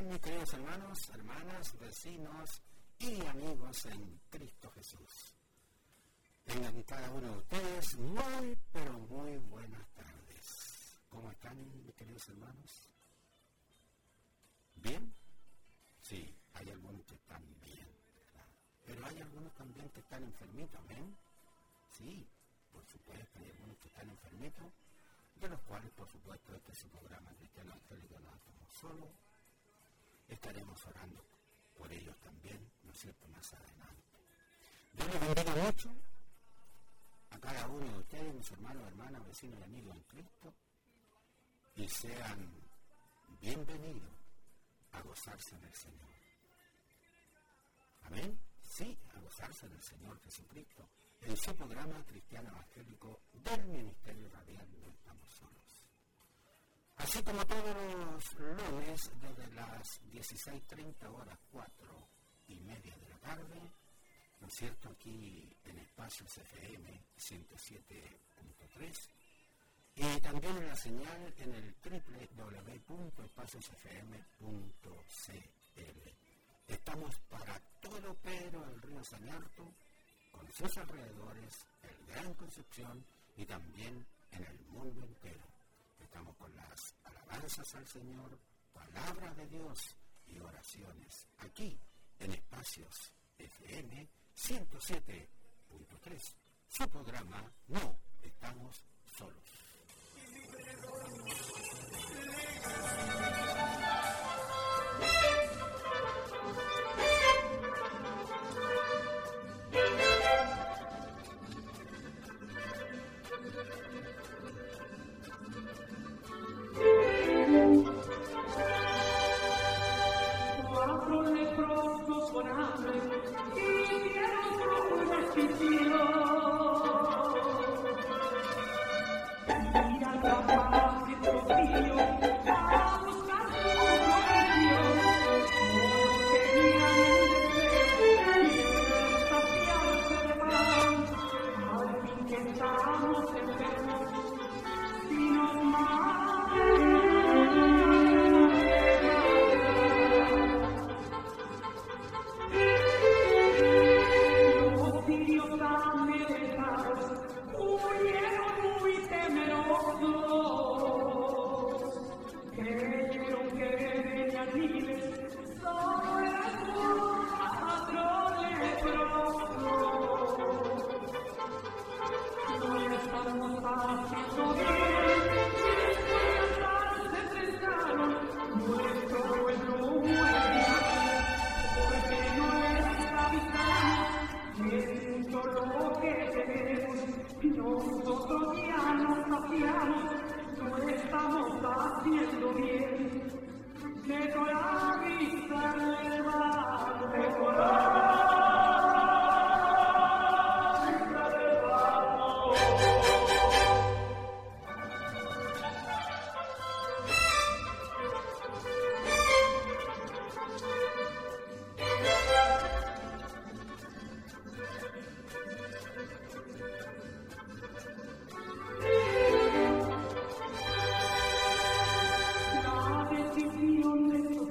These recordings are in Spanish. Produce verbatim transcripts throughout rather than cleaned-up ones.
están mis queridos hermanos, hermanas, vecinos y amigos en Cristo Jesús? Tengan cada uno de ustedes muy, pero muy buenas tardes. ¿Cómo están mis queridos hermanos? ¿Bien? Sí, hay algunos que están bien, ¿verdad? Pero hay algunos también que están enfermitos, ¿ven? Sí, por supuesto, hay algunos que están enfermitos, de los cuales, por supuesto, este es su programa Cristiano Evangélico No Estamos Solos. Estaremos orando por ellos también, ¿no es cierto?, más adelante. Dios les bendiga mucho a cada uno de ustedes, mis hermanos, hermanas, vecinos y amigos en Cristo, y sean bienvenidos a gozarse en el Señor. Amén. Sí, a gozarse en el Señor Jesucristo, en su programa Cristiano Evangélico del Ministerio Radial No Estamos Solos. Así como todos los lunes, desde las dieciséis treinta horas, cuatro y media de la tarde, ¿no es cierto?, aquí en Espacios F M ciento siete punto tres, y también en la señal en el doble u doble u doble u punto espacios f m punto c l. Estamos para todo Pedro el río Sañarto, con sus alrededores, el Gran Concepción y también en el mundo entero. Estamos con las alabanzas al Señor, palabras de Dios y oraciones, aquí en Espacios F M ciento siete punto tres, su programa No Estamos Solos. La decisión de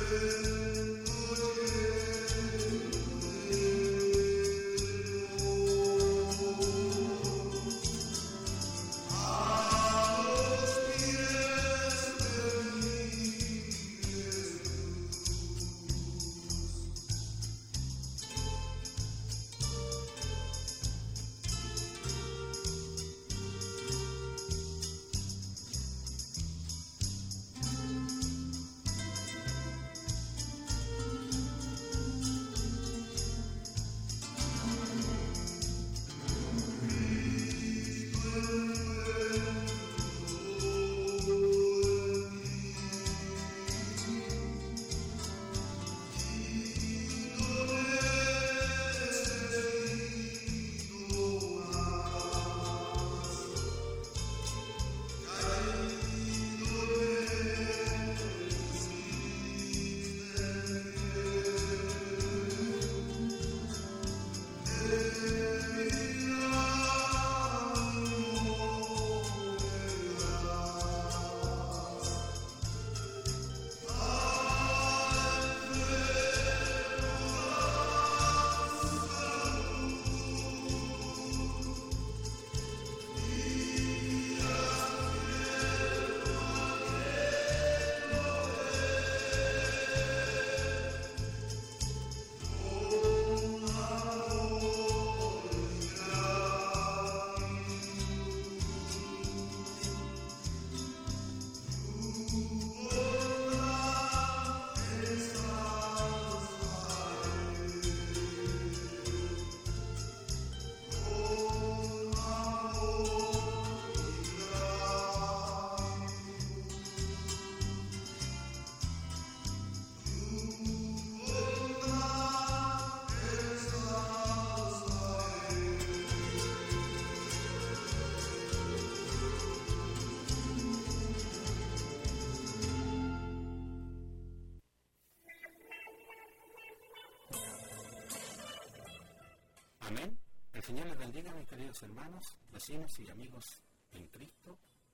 Amén. El Señor les bendiga, mis queridos hermanos, vecinos y amigos en Cristo.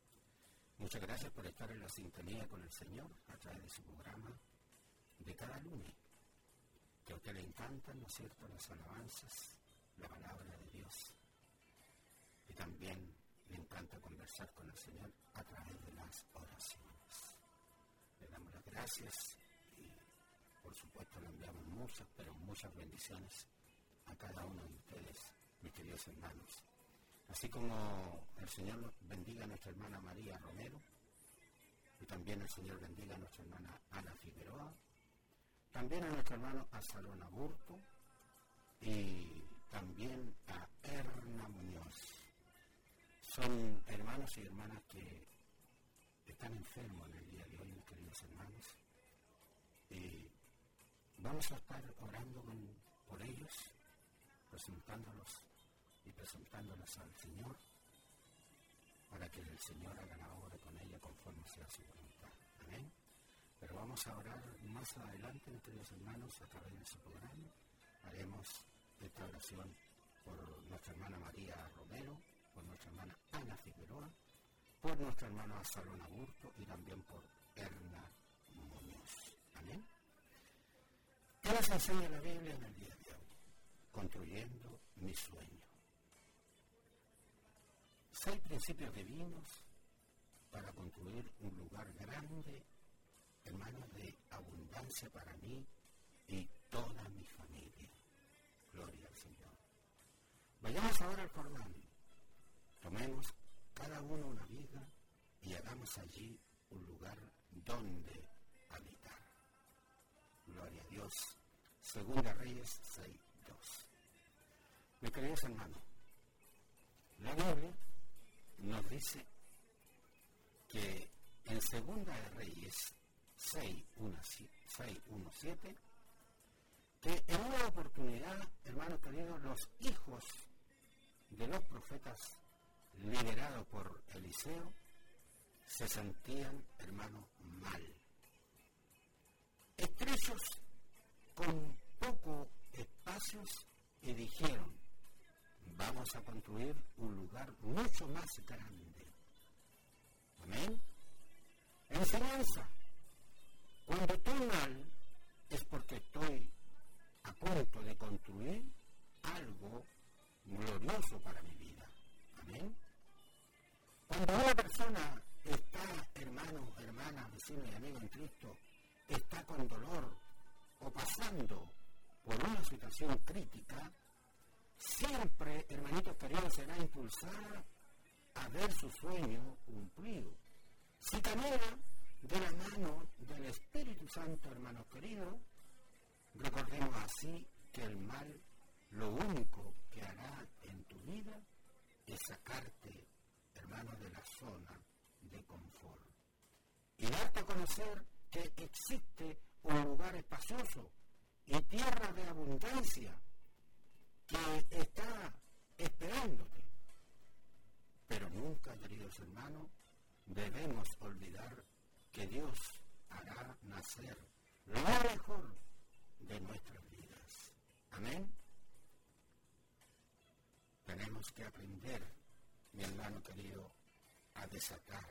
Muchas gracias por estar en la sintonía con el Señor a través de su programa de cada lunes. Que a usted le encantan, ¿no es cierto?, las alabanzas, la palabra de Dios. Y también le encanta conversar con el Señor a través de las oraciones. Le damos las gracias y, por supuesto, le enviamos muchas, pero muchas bendiciones a cada uno de ustedes, mis queridos hermanos. Así como el Señor bendiga a nuestra hermana María Romero, y también el Señor bendiga a nuestra hermana Ana Figueroa, también a nuestro hermano Absalón Aburto, y también a Erna Muñoz. Son hermanos y hermanas que están enfermos en el día de hoy, mis queridos hermanos, y vamos a estar orando con, por ellos, presentándolos y presentándolas al Señor para que el Señor haga la obra con ella conforme sea su voluntad. Amén. Pero vamos a orar más adelante, mis queridos hermanos, a través de su programa. Haremos esta oración por nuestra hermana María Romero, por nuestra hermana Ana Figueroa, por nuestro hermano Absalón Aburto y también por Erna Muñoz. Amén. ¿Qué nos enseña la Biblia en el día de hoy? Construyendo mi sueño. Seis principios divinos para construir un lugar grande, hermanos, de abundancia para mí y toda mi familia. Gloria al Señor. Vayamos ahora al Jordán. Tomemos cada uno una viga y hagamos allí un lugar donde habitar. Gloria a Dios. Segunda Reyes seis dos. Mis queridos hermanos, la Biblia nos dice que en Segunda de Reyes seis uno siete, que en una oportunidad, hermanos queridos, los hijos de los profetas liderados por Eliseo se sentían, hermanos, mal, estrechos, con pocos espacios, y dijeron: vamos a construir un lugar mucho más grande. Amén. Enseñanza: cuando tú mal pasando por una situación crítica, siempre, hermanitos queridos, será impulsada a ver su sueño cumplido. Si camina de la mano del Espíritu Santo, hermanos queridos, recordemos así que el mal lo único que hará en tu vida es sacarte, hermano, de la zona de confort y darte a conocer que existe un lugar espacioso y tierra de abundancia que está esperándote. Pero nunca, queridos hermanos, debemos olvidar que Dios hará nacer lo mejor de nuestras vidas. Amén. Tenemos que aprender, mi hermano querido, a desatar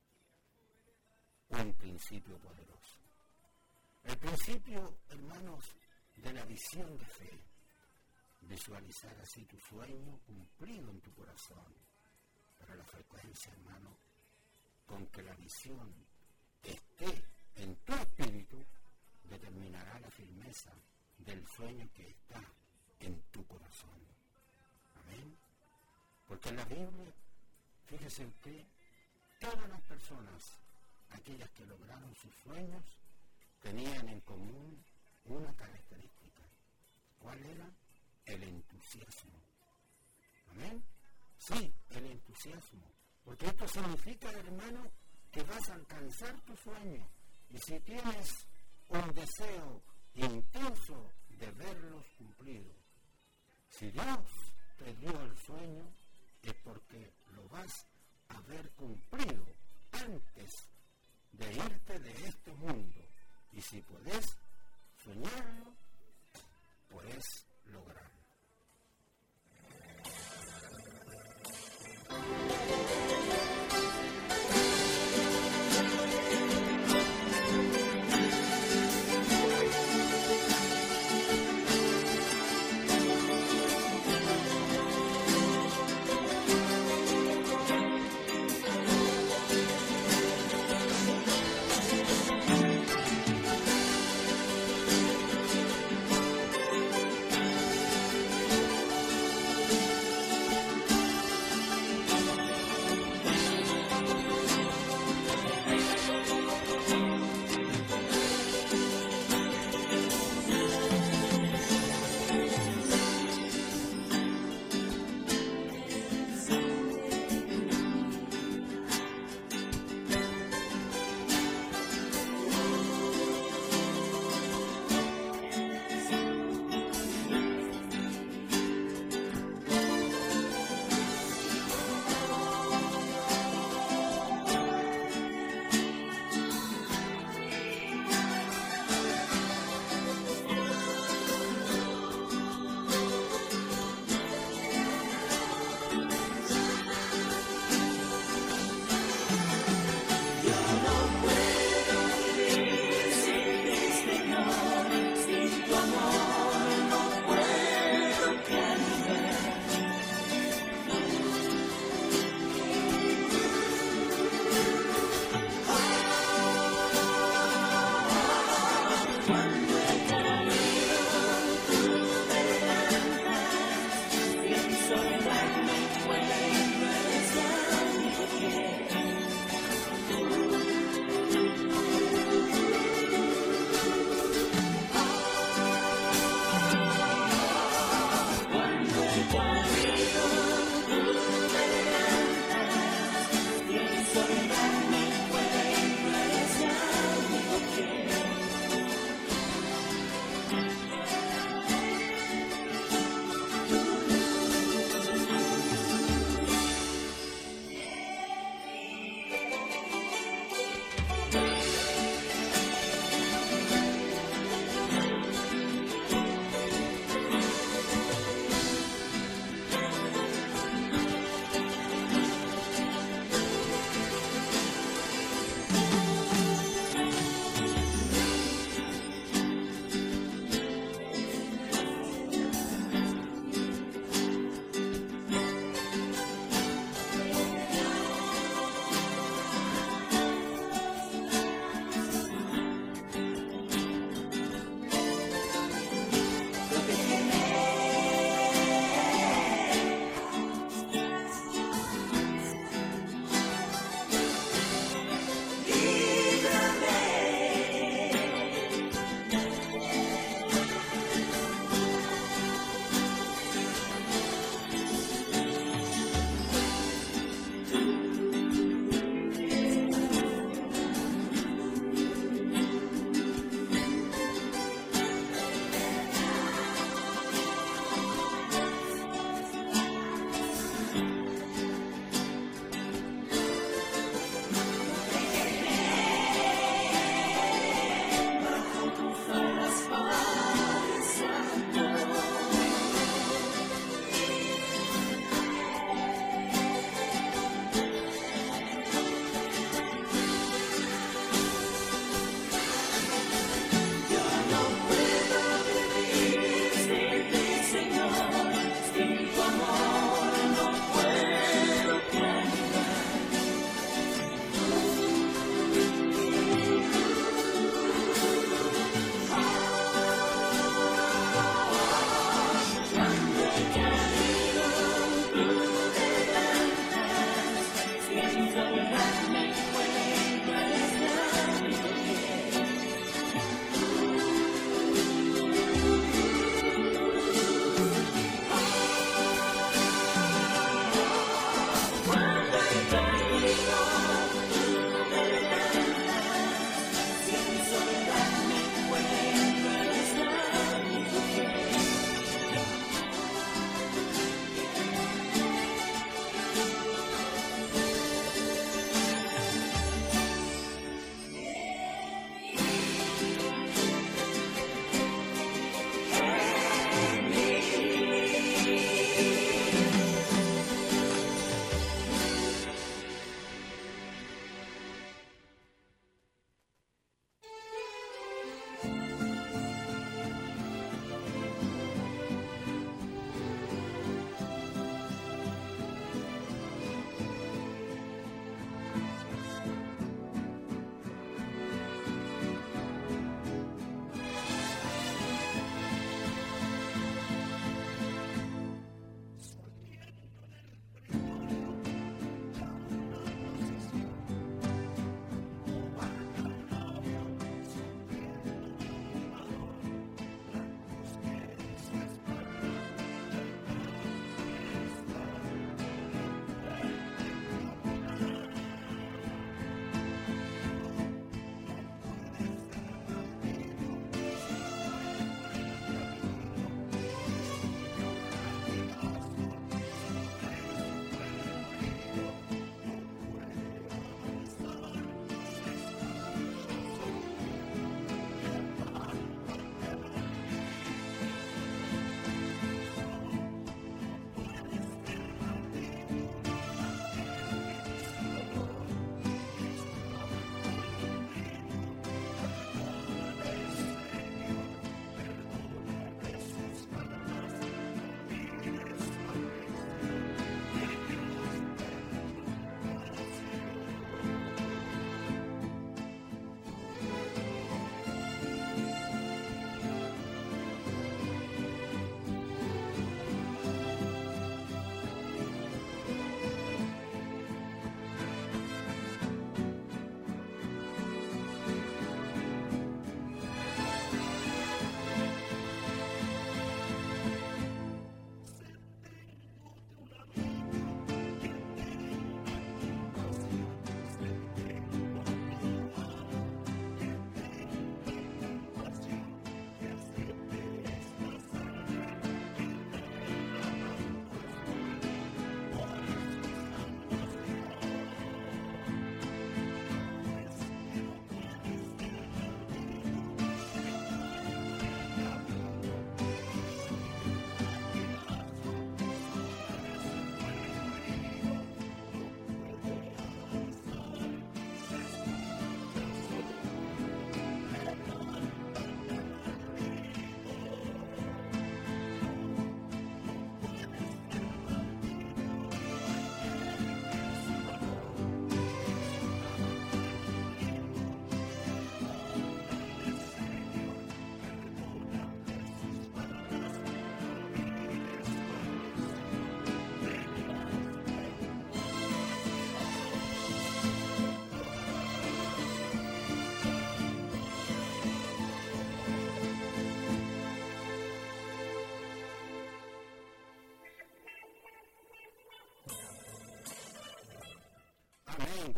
un principio poderoso. El principio, hermanos, de la visión de fe. Visualizar así tu sueño cumplido en tu corazón. Pero la frecuencia, hermano, con que la visión esté en tu espíritu, determinará la firmeza del sueño que está en tu corazón. Amén. Porque en la Biblia, fíjese usted, todas las personas, aquellas que lograron sus sueños, tenían en común una característica. ¿Cuál era? El entusiasmo. ¿Amén? Sí, el entusiasmo. Porque esto significa, hermano, que vas a alcanzar tu sueño. Y si tienes un deseo intenso de verlos cumplidos, si Dios te dio el sueño, es porque lo vas a ver cumplido antes de irte de este mundo. Y si puedes soñarlo, puedes lograrlo.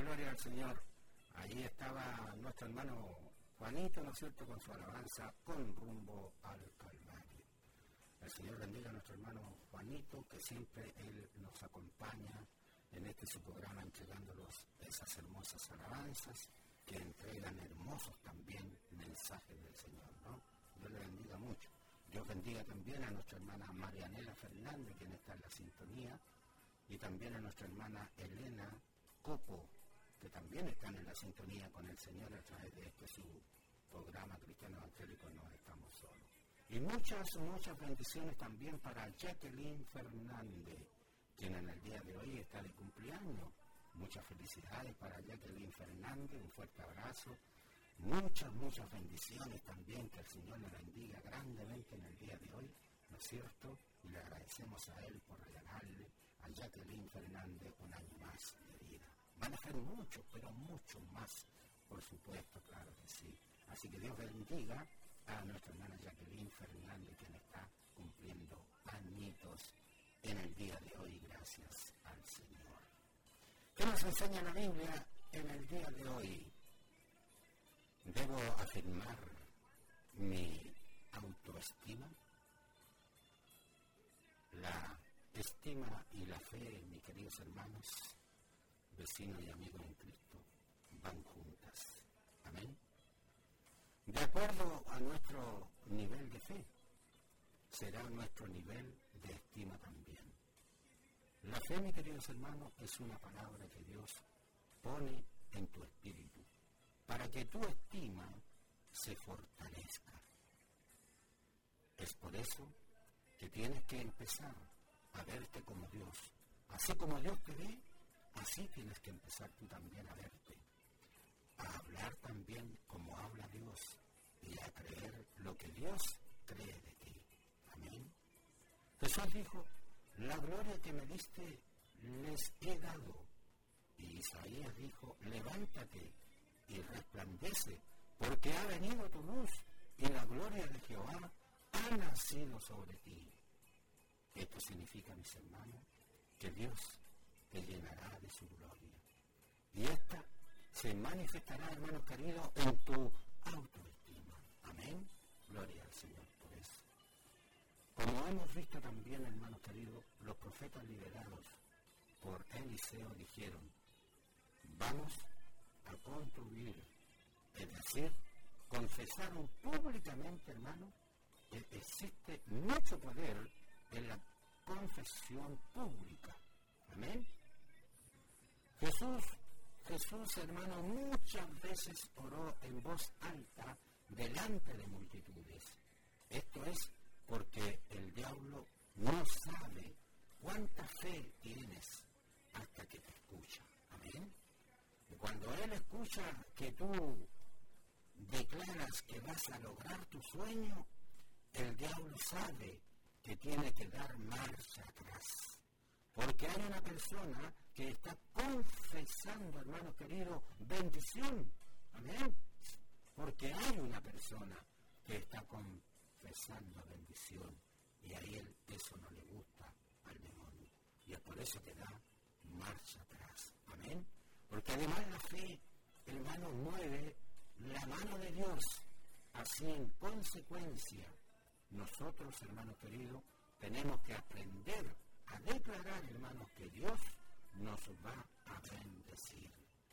gloria al Señor. Allí estaba nuestro hermano Juanito, ¿no es cierto?, con su alabanza, con rumbo al Calvario. El Señor bendiga a nuestro hermano Juanito, que siempre Él nos acompaña en este su programa, entregándonos esas hermosas alabanzas que entregan hermosos también mensajes del Señor, ¿no? Dios le bendiga mucho. Dios bendiga también a nuestra hermana Marianela Fernández, quien está en la sintonía, y también a nuestra hermana Elena Copo, que también están en la sintonía con el Señor a través de este su programa Cristiano Evangélico No Estamos Solos. Y muchas, muchas bendiciones también para Jacqueline Fernández, quien en el día de hoy está de cumpleaños. Muchas felicidades para Jacqueline Fernández, un fuerte abrazo. Muchas, muchas bendiciones también, que el Señor le bendiga grandemente en el día de hoy, ¿no es cierto? Y le agradecemos a Él por regalarle a Jacqueline Fernández un año más de vida. Van a ser muchos, pero muchos más, por supuesto, claro que sí. Así que Dios bendiga a nuestra hermana Jacqueline Fernández, quien está cumpliendo añitos en el día de hoy, gracias al Señor. ¿Qué nos enseña la Biblia en el día de hoy? ¿Debo afirmar mi autoestima? La estima y la fe, mis queridos hermanos, vecinos y amigos en Cristo, van juntas. Amén. De acuerdo a nuestro nivel de fe, será nuestro nivel de estima también. La fe, mis queridos hermanos, es una palabra que Dios pone en tu espíritu para que tu estima se fortalezca. Es por eso que tienes que empezar a verte como Dios. Así como Dios te ve, así tienes que empezar tú también a verte. A hablar también como habla Dios y a creer lo que Dios cree de ti. Amén. Jesús dijo, la gloria que me diste les he dado. Y Isaías dijo, levántate y resplandece, porque ha venido tu luz y la gloria de Jehová ha nacido sobre ti. Esto significa, mis hermanos, que Dios te llenará de su gloria. Y esta se manifestará, hermanos queridos, en tu autoestima. Amén. Gloria al Señor por eso. Como hemos visto también, hermanos queridos, los profetas liderados por Eliseo dijeron, vamos a construir, es decir, confesaron públicamente, hermano, que existe mucho poder en la confesión pública. Amén. Jesús, Jesús, hermano, muchas veces oró en voz alta delante de multitudes. Esto es porque el diablo no sabe cuánta fe tienes hasta que te escucha. Amén. Y cuando él escucha que tú declaras que vas a lograr tu sueño, el diablo sabe que tiene que dar marcha atrás. Porque hay una persona que está confesando, hermano querido, bendición. Amén. Porque hay una persona que está confesando bendición. Y a él eso no le gusta al demonio. Y es por eso que da marcha atrás. Amén. Porque además la fe, hermano, mueve la mano de Dios. Así en consecuencia, nosotros, hermanos queridos, tenemos que aprender a declarar, hermanos, que Dios nos va a bendecir.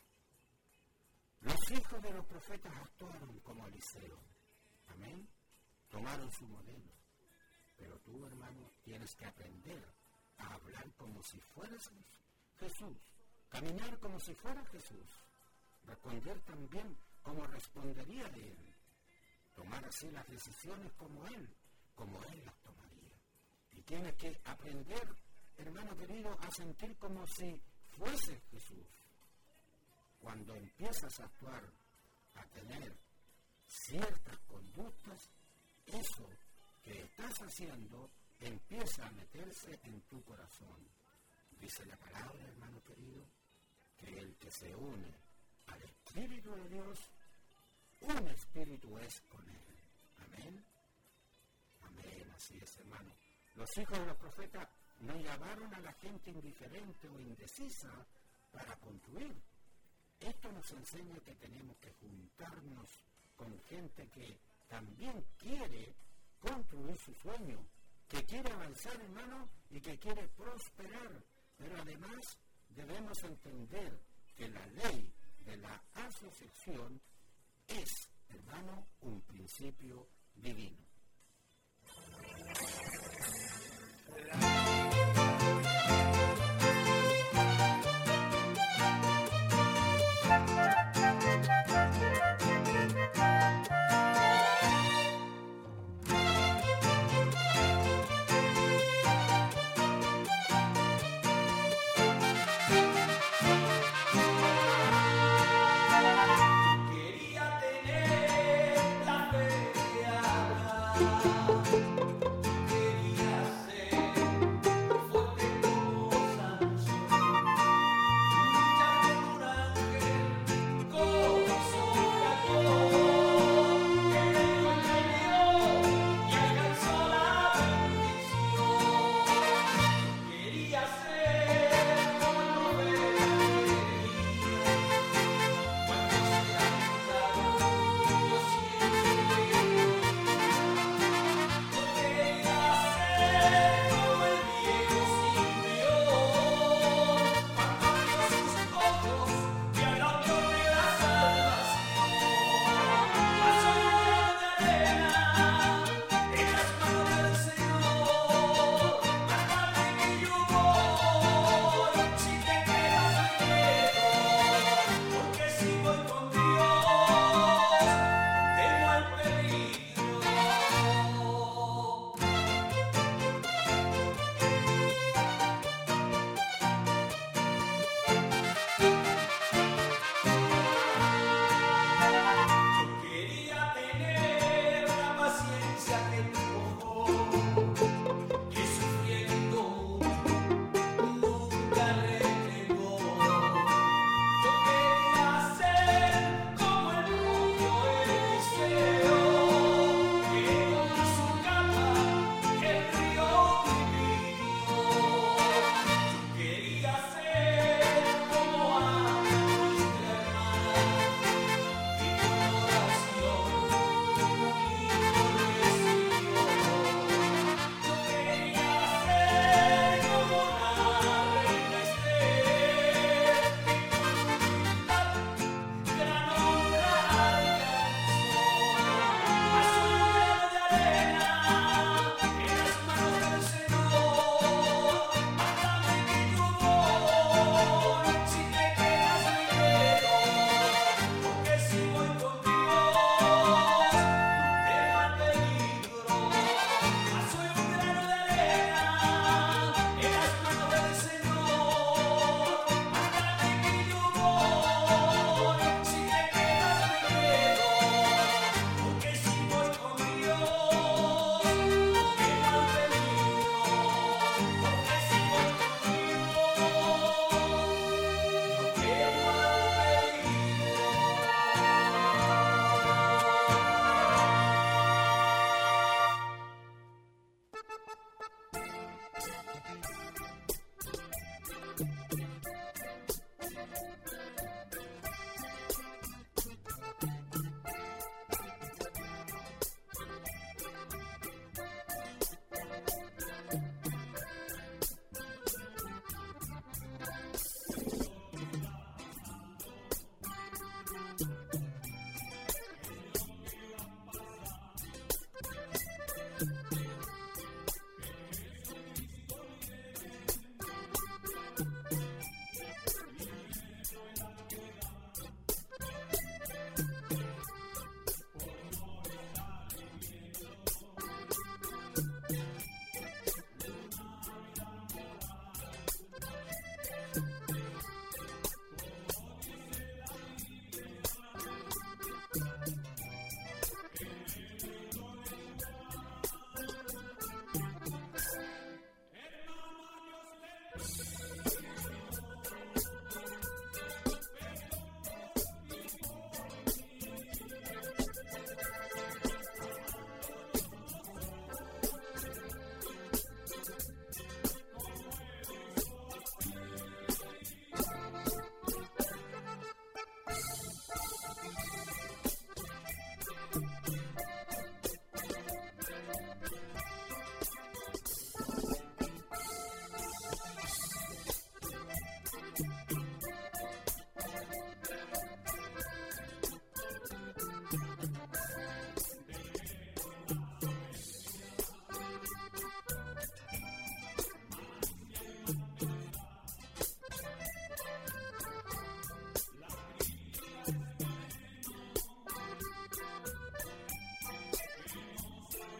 Los hijos de los profetas actuaron como Eliseo. Amén. Tomaron su modelo. Pero tú, hermano, tienes que aprender a hablar como si fueras Jesús. Caminar como si fuera Jesús. Responder también como respondería de Él. Tomar así las decisiones como Él, como Él las tomaría. Y tienes que aprender, hermano querido, a sentir como si fuese Jesús. Cuando empiezas a actuar, a tener ciertas conductas, eso que estás haciendo empieza a meterse en tu corazón. Dice la palabra, hermano querido, que el que se une al Espíritu de Dios, un espíritu es con Él. Amén. Amén, así es, hermano. Los hijos de los profetas no llamaron a la gente indiferente o indecisa para construir. Esto nos enseña que tenemos que juntarnos con gente que también quiere construir su sueño, que quiere avanzar, hermano, y que quiere prosperar. Pero además debemos entender que la ley de la asociación es, hermano, un principio divino.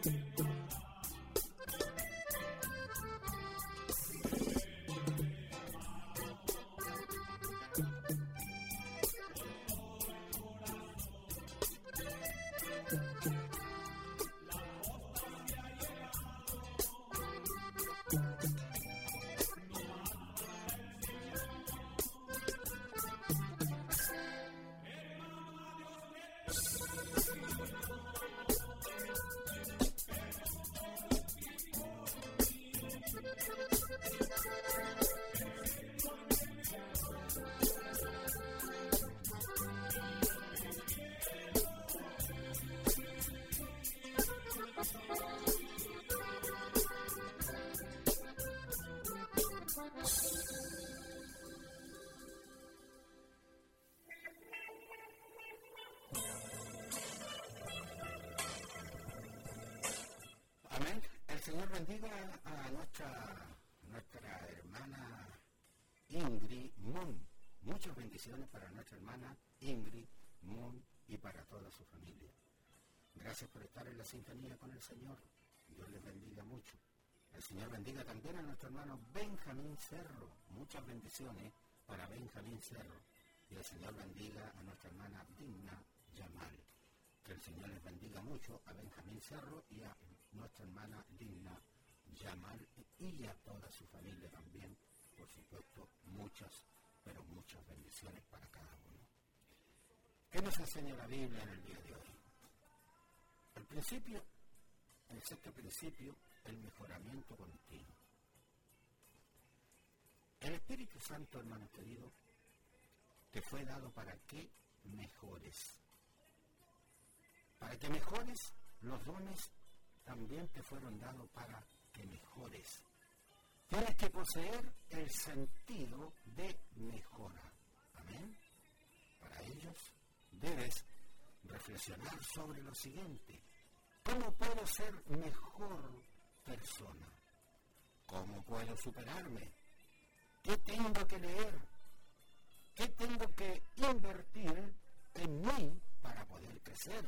Amén. El Señor bendiga a nuestra, nuestra hermana Ingrid Moon. Muchas bendiciones para nuestra hermana Ingrid Moon y para toda su familia. Gracias por estar en la sintonía con el Señor. Dios les bendiga mucho. El Señor bendiga también a nuestro hermano Benjamín Cerro. Muchas bendiciones para Benjamín Cerro. Y el Señor bendiga a nuestra hermana Digna Yamal. Que el Señor les bendiga mucho a Benjamín Cerro y a nuestra hermana Digna Yamal y a toda su familia también. Por supuesto, muchas, pero muchas bendiciones para cada uno. ¿Qué nos enseña la Biblia en el día de hoy? El principio, el sexto principio, el mejoramiento continuo. El Espíritu Santo, hermano querido, te fue dado para que mejores. Para que mejores, los dones también te fueron dados para que mejores. Tienes que poseer el sentido de mejora. Amén. Para ellos debes reflexionar sobre lo siguiente. ¿Cómo puedo ser mejor persona? ¿Cómo puedo superarme? ¿Qué tengo que leer? ¿Qué tengo que invertir en mí para poder crecer?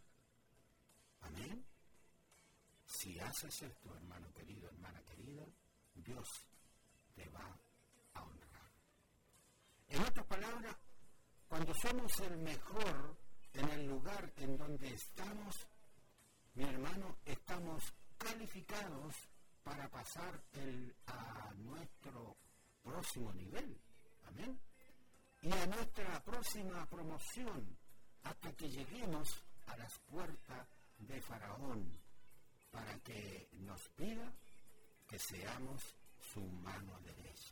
Amén. Si haces esto, hermano querido, hermana querida, Dios te va a honrar. En otras palabras, cuando somos el mejor en el lugar en donde estamos, mi hermano, estamos calificados para pasar el, a nuestro próximo nivel. Amén. Y a nuestra próxima promoción, hasta que lleguemos a las puertas de Faraón, para que nos pida que seamos su mano derecha.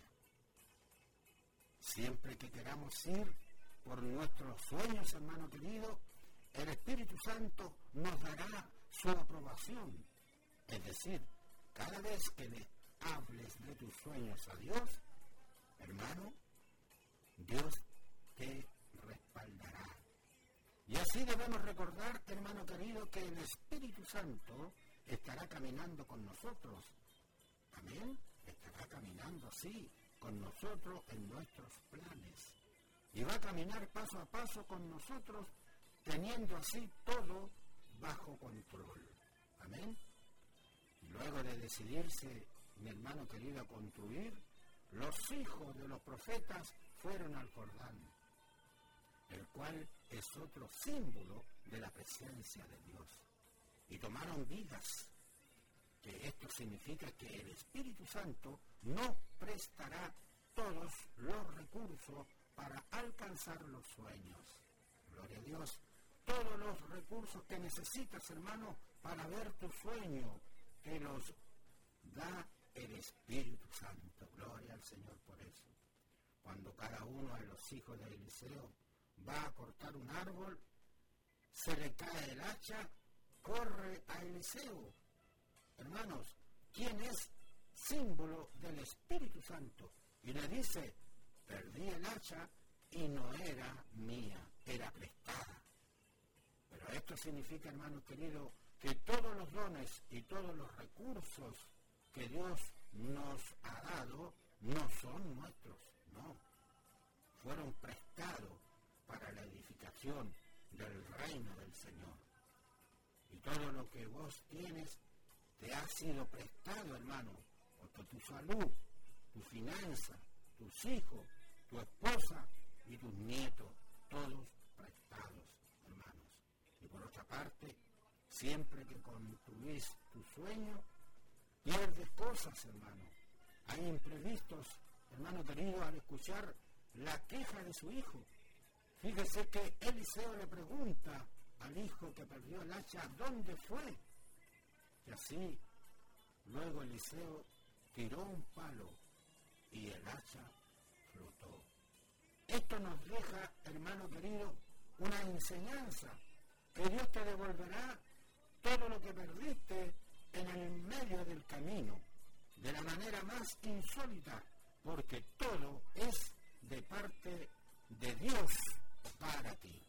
Siempre que queramos ir por nuestros sueños, hermano querido, el Espíritu Santo nos dará su aprobación. Es decir, cada vez que le hables de tus sueños a Dios, hermano, Dios te respaldará. Y así debemos recordar, hermano querido, que el Espíritu Santo estará caminando con nosotros. Amén. Estará caminando, sí, con nosotros en nuestros planes. Y va a caminar paso a paso con nosotros, teniendo así todo bajo control. Amén. Luego de decidirse, mi hermano querido, a construir, los hijos de los profetas fueron al Jordán, el cual es otro símbolo de la presencia de Dios. Y tomaron vidas, que esto significa que el Espíritu Santo no prestará todos los recursos para alcanzar los sueños. Gloria a Dios. Todos los recursos que necesitas, hermano, para ver tu sueño, te los da el Espíritu Santo. Gloria al Señor por eso. Cuando cada uno de los hijos de Eliseo va a cortar un árbol, se le cae el hacha, corre a Eliseo. Hermanos, ¿quién es símbolo del Espíritu Santo? Y le dice, perdí el hacha y no era mía, era prestada. Pero esto significa, hermano querido, que todos los dones y todos los recursos que Dios nos ha dado no son nuestros, no. Fueron prestados para la edificación del reino del Señor. Y todo lo que vos tienes te ha sido prestado, hermano, porque tu salud, tu finanza, tus hijos, tu esposa y tus nietos, todos prestados, hermanos. Y por otra parte, siempre que construís tu sueño, pierdes cosas, hermano. Hay imprevistos, hermano querido, al escuchar la queja de su hijo. Fíjese que Eliseo le pregunta al hijo que perdió el hacha, ¿dónde fue? Y así, luego Eliseo tiró un palo y el hacha flotó. Esto nos deja, hermano querido, una enseñanza, que Dios te devolverá todo lo que perdiste en el medio del camino, de la manera más insólita, porque todo es de parte de Dios para ti.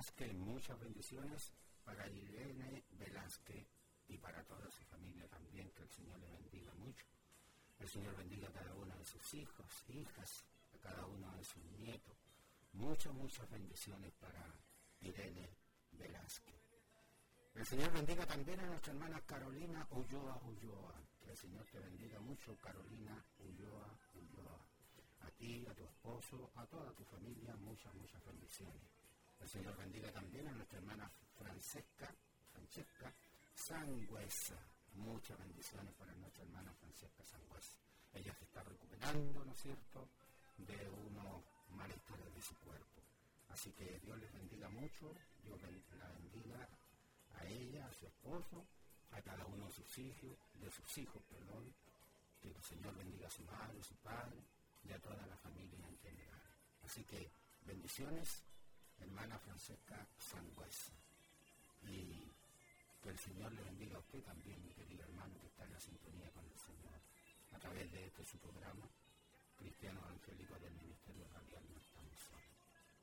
Velázquez, muchas bendiciones para Irene Velázquez y para toda su familia también, que el Señor le bendiga mucho. El Señor bendiga a cada uno de sus hijos, hijas, a cada uno de sus nietos. Muchas, muchas bendiciones para Irene Velázquez. El Señor bendiga también a nuestra hermana Carolina Ulloa Ulloa. Que el Señor te bendiga mucho, Carolina Ulloa Ulloa. A ti, a tu esposo, a toda tu familia, muchas, muchas bendiciones. El Señor bendiga también a nuestra hermana Francesca, Francesca Sangüesa. Muchas bendiciones para nuestra hermana Francesca Sangüesa. Ella se está recuperando, ¿no es cierto?, de unos malestares de su cuerpo. Así que Dios les bendiga mucho, Dios la bendiga a ella, a su esposo, a cada uno de sus hijos, de sus hijos, perdón, que el Señor bendiga a su madre, a su padre y a toda la familia en general. Así que bendiciones, hermana Francesca Sangüesa. Y que el Señor le bendiga a usted también, mi querido hermano, que está en la sintonía con el Señor, a través de este su programa, Cristiano Evangélico del Ministerio Radial No Estamos Solos.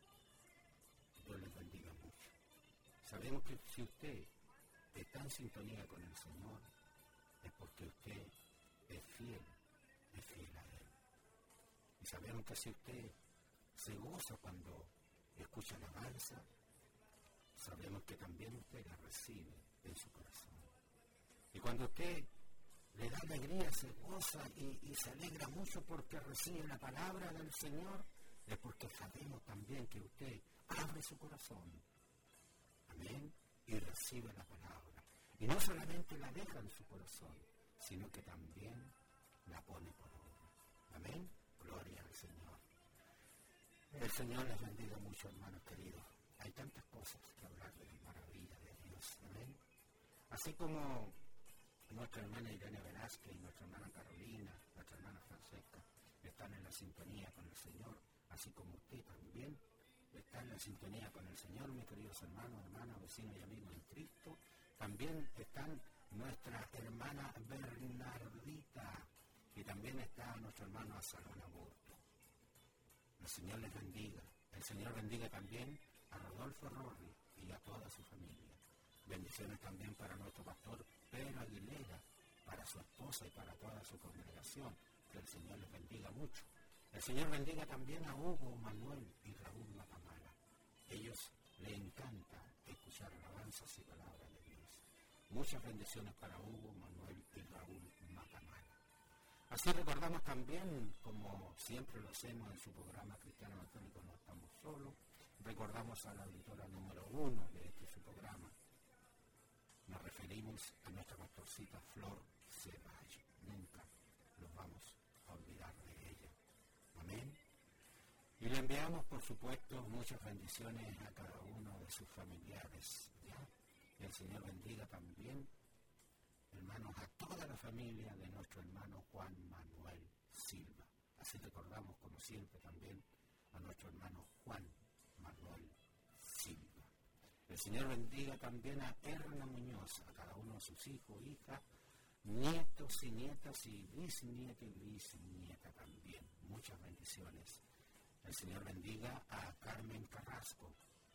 Dios les bendiga mucho. Sabemos que si usted está en sintonía con el Señor, es porque usted es fiel, es fiel a Él. Y sabemos que si usted se goza cuando escucha la alabanza, sabemos que también usted la recibe en su corazón. Y cuando usted le da alegría, se goza y, y se alegra mucho porque recibe la palabra del Señor, es porque sabemos también que usted abre su corazón. Amén. Y recibe la palabra. Y no solamente la deja en su corazón, sino que también la pone por obra. Amén. Gloria al Señor. El Señor les bendiga mucho, hermanos queridos. Hay tantas cosas que hablar de la maravilla de Dios. Amén. Así como nuestra hermana Irene Velázquez y nuestra hermana Carolina, nuestra hermana Francesca, están en la sintonía con el Señor, así como usted también está en la sintonía con el Señor, mis queridos hermanos, hermanas, vecinos y amigos en Cristo. También están nuestra hermana Bernardita y también está nuestro hermano Azarón Aburto. El Señor les bendiga. El Señor bendiga también a Rodolfo Rorri y a toda su familia. Bendiciones también para nuestro pastor Pedro Aguilera, para su esposa y para toda su congregación. Que el Señor les bendiga mucho. El Señor bendiga también a Hugo, Manuel y Raúl Matamala. Ellos les encanta escuchar alabanzas y palabras de Dios. Muchas bendiciones para Hugo, Manuel y Raúl Matamala. Así recordamos también, como siempre lo hacemos en su programa Cristiano Evangélico No Estamos Solos, recordamos a la auditora número uno de este su programa. Nos referimos a nuestra pastorcita Flor Ceballos. Nunca los vamos a olvidar de ella. Amén. Y le enviamos, por supuesto, muchas bendiciones a cada uno de sus familiares. ¿Ya? Y el Señor bendiga también, hermanos, a toda la familia de nuestro hermano Juan Manuel Silva. Así recordamos, como siempre, también a nuestro hermano Juan Manuel Silva. El Señor bendiga también a Erna Muñoz, a cada uno de sus hijos, hijas, nietos y nietas y bisnieto y bisnieta también. Muchas bendiciones. El Señor bendiga a Carmen Carrasco.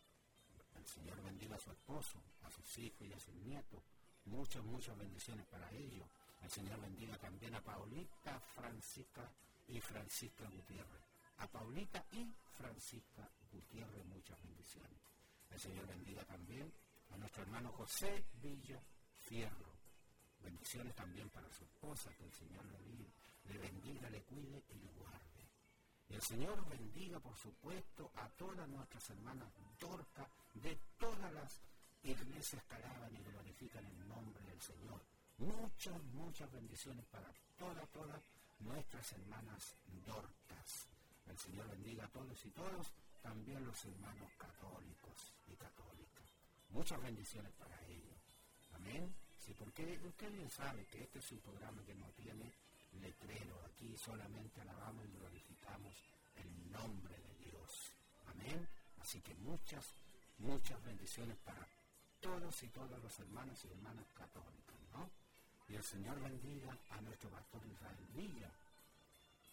El Señor bendiga a su esposo, a sus hijos y a sus nietos. Muchas, muchas bendiciones para ellos. El Señor bendiga también a Paulita, Francisca y Francisca Gutiérrez. A Paulita y Francisca Gutiérrez, muchas bendiciones. El Señor bendiga también a nuestro hermano José Villa Fierro. Bendiciones también para su esposa, que el Señor le, le bendiga, le cuide y le guarde. Y el Señor bendiga, por supuesto, a todas nuestras hermanas Dorcas de todas las iglesias que alaban y glorifican el nombre del Señor. Muchas, muchas bendiciones para todas, todas nuestras hermanas Dorcas. El Señor bendiga a todos y todos, también los hermanos católicos y católicas. Muchas bendiciones para ellos. Amén. Sí, porque usted bien sabe que este es un programa que no tiene letrero. Aquí solamente alabamos y glorificamos el nombre de Dios. Amén. Así que muchas, muchas bendiciones para todos y todas los hermanos y hermanas católicas, ¿no? Y el Señor bendiga a nuestro pastor Israel Villa.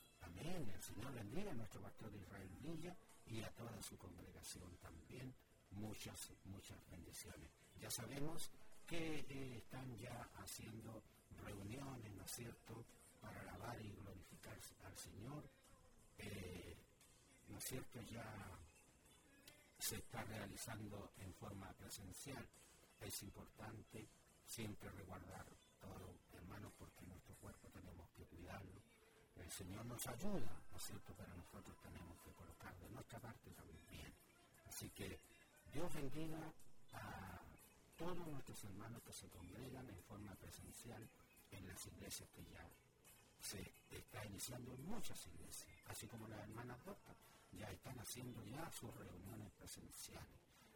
Amén. El Señor bendiga a nuestro pastor Israel Villa y a toda su congregación también. muchas, muchas bendiciones. Ya sabemos que eh, están ya haciendo reuniones, ¿no es cierto?, para alabar y glorificar al Señor. Eh, ¿No es cierto?, ya se está realizando en forma presencial. Es importante siempre resguardar todo, hermanos, porque nuestro cuerpo tenemos que cuidarlo. El Señor nos ayuda, ¿no es cierto?, pero nosotros tenemos que colocar de nuestra parte también. Así que Dios bendiga a todos nuestros hermanos que se congregan en forma presencial en las iglesias que ya se está iniciando en muchas iglesias, así como las hermanas doctas ya están haciendo ya sus reuniones presenciales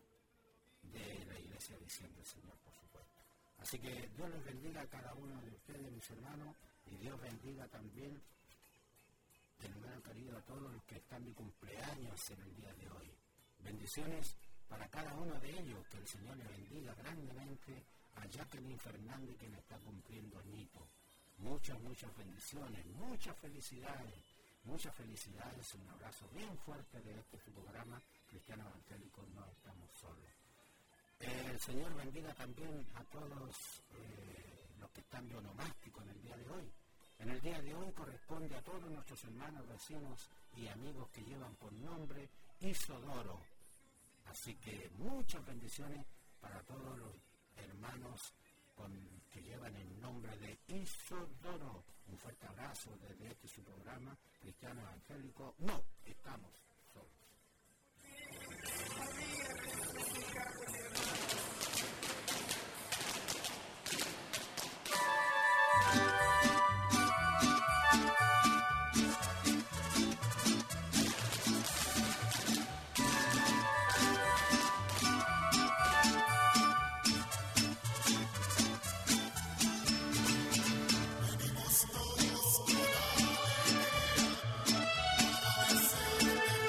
de la iglesia diciendo el Señor, por supuesto. Así que Dios les bendiga a cada uno de ustedes, mis hermanos, y Dios bendiga también, hermano querido, a todos los que están de cumpleaños en el día de hoy. Bendiciones para cada uno de ellos, que el Señor les bendiga grandemente a Jacqueline Fernández, que le está cumpliendo añito. Muchas, muchas bendiciones, muchas felicidades, muchas felicidades, un abrazo bien fuerte de este su programa, Cristiano Evangélico, no estamos solos. Eh, el Señor bendiga también a todos eh, los que están de onomásticos en el día de hoy. En el día de hoy corresponde a todos nuestros hermanos, vecinos y amigos que llevan por nombre Isodoro. Así que muchas bendiciones para todos los hermanos con, que llevan el nombre de Isodoro. Un fuerte abrazo desde este su programa, Cristiano Evangélico. No estamos solos. Todos con alegría para vencer.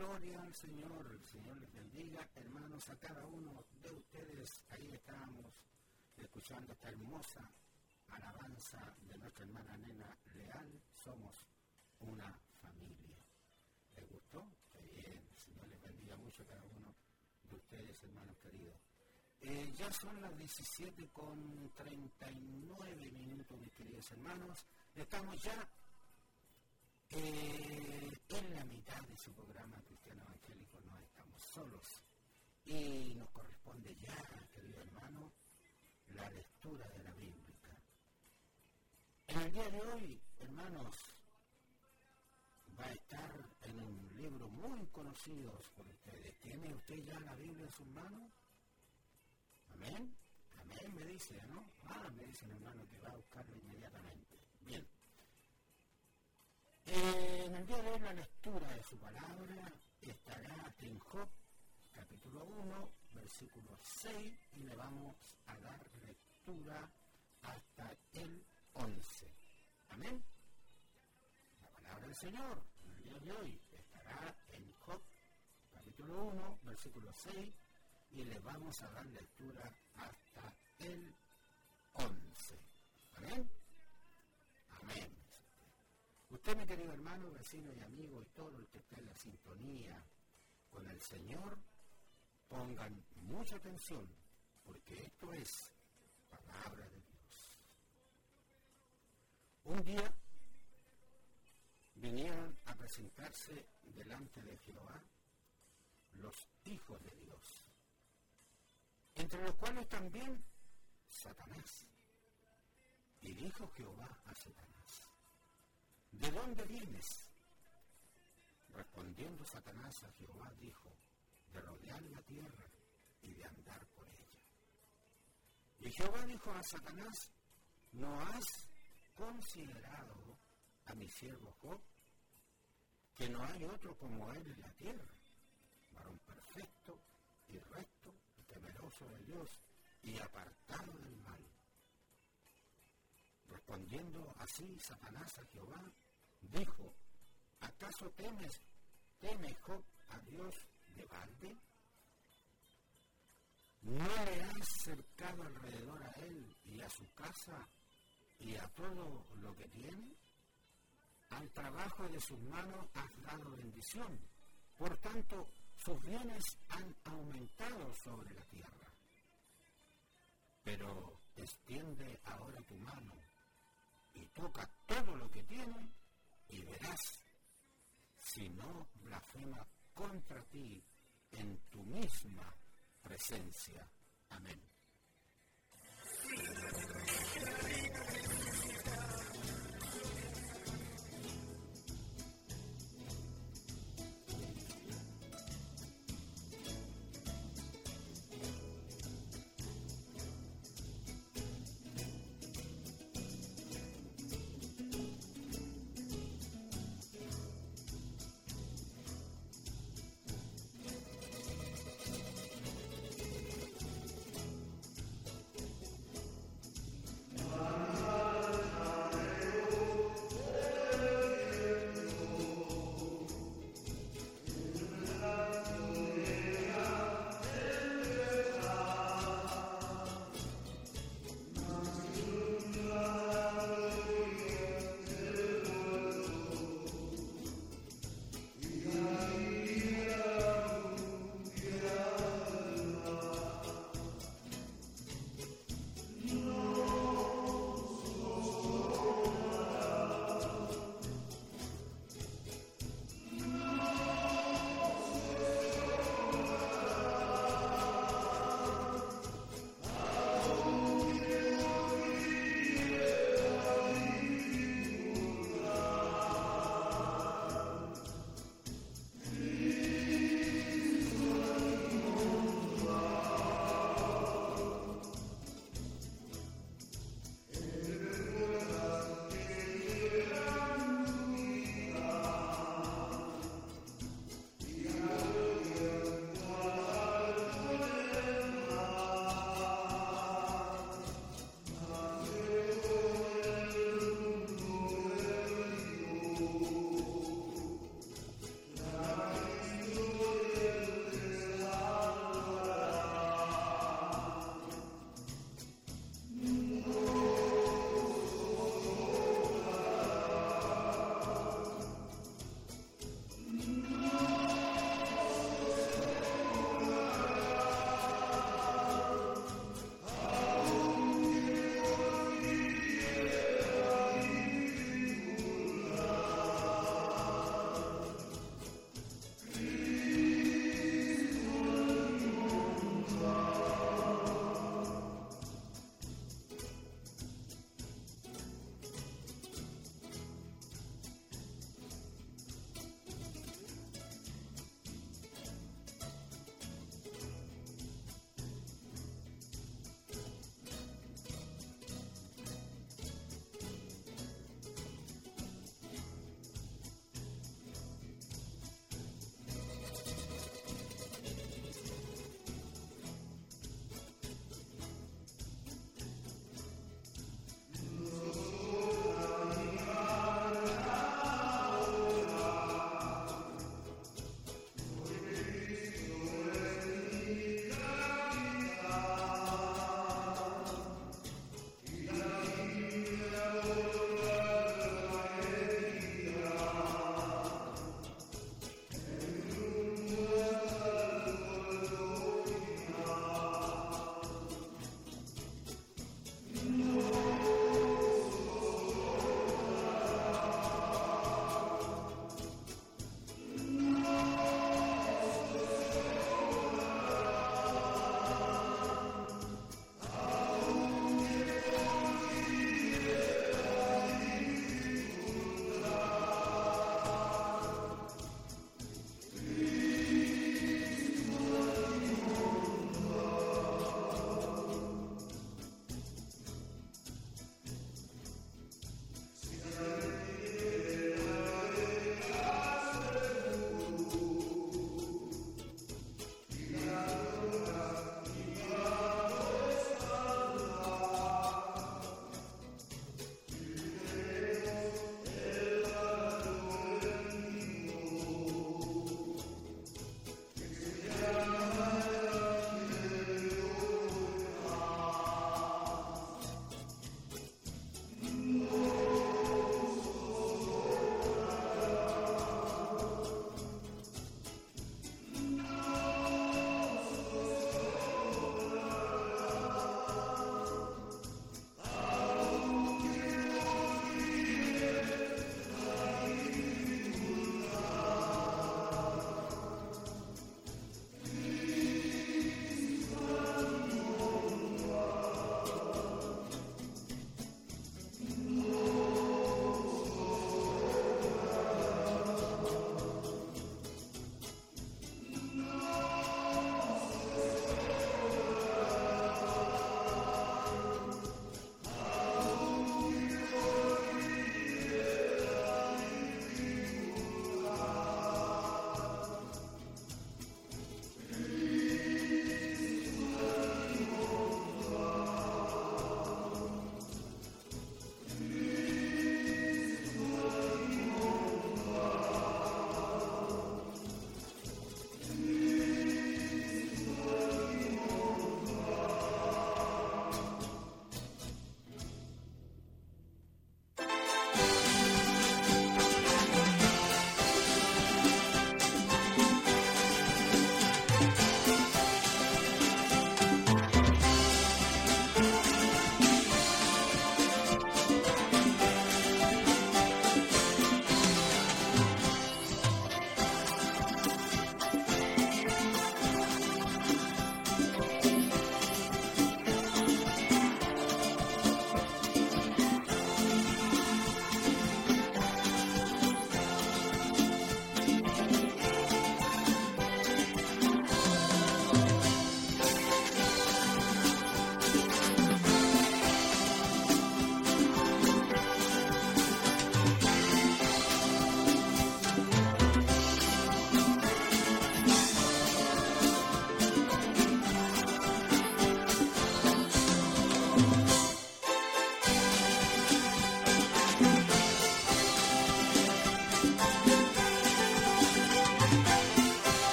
gloria al Señor. El Señor les bendiga, hermanos, a cada uno de ustedes. Ahí estamos escuchando esta hermosa alabanza de nuestra hermana Nena Leal. Somos una familia. ¿Les gustó? Qué bien. El Señor les bendiga mucho a cada uno de ustedes, hermanos queridos. Eh, ya son las diecisiete con treinta y nueve minutos, mis queridos hermanos. Estamos ya eh, en la mitad de su programa Cristiano Evangélico. No estamos solos. Y nos corresponde ya, querido hermano, la lectura de la Biblia. En el día de hoy, hermanos, va a estar en un libro muy conocido por ustedes. ¿Tiene usted ya la Biblia en sus manos? Amén. Amén, me dice, ¿no? Ah, me dice el hermano que va a buscarlo inmediatamente. Bien. Eh, en el día de hoy la lectura de su palabra estará en Job, capítulo uno, versículo seis, y le vamos a dar lectura hasta el once. Amén. La palabra del Señor en el día de hoy estará en Job, capítulo uno, versículo seis, y le vamos a dar lectura hasta el once. Amén. Amén. Usted, mi querido hermano, vecino y amigo, y todo el que esté en la sintonía con el Señor, pongan mucha atención, porque esto es palabra de Dios. Un día vinieron a presentarse delante de Jehová los hijos de Dios, entre los cuales también Satanás. Y dijo Jehová a Satanás: ¿de dónde vienes? Respondiendo Satanás a Jehová dijo: de rodear la tierra y de andar por ella. Y Jehová dijo a Satanás: ¿no has considerado a mi siervo Job, que no hay otro como él en la tierra, varón perfecto y recto, y temeroso de Dios y apartado del mal? Respondiendo así Satanás a Jehová, dijo: ¿acaso temes, teme Job a Dios de balde? ¿No le has cercado alrededor a él y a su casa y a todo lo que tiene? Al trabajo de sus manos has dado bendición. Por tanto, sus bienes han aumentado sobre la tierra. Pero extiende ahora tu mano y toca todo lo que tiene, y verás si no blasfema contra ti en tu misma presencia. Amén.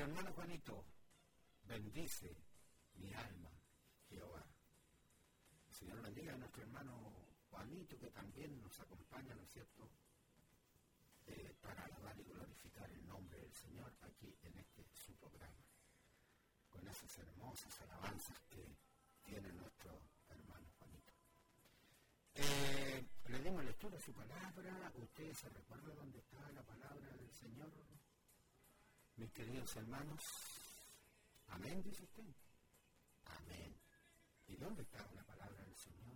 hermano Juanito, bendice mi alma, Jehová. El Señor bendiga a nuestro hermano Juanito, que también nos acompaña, ¿no es cierto?, eh, para alabar y glorificar el nombre del Señor aquí en este su programa, con esas hermosas alabanzas que tiene nuestro hermano Juanito. Eh, le dimos lectura a su palabra. ¿Usted se recuerda dónde está la palabra del Señor? Mis queridos hermanos, amén, dice usted. Amén. ¿Y dónde está la palabra del Señor?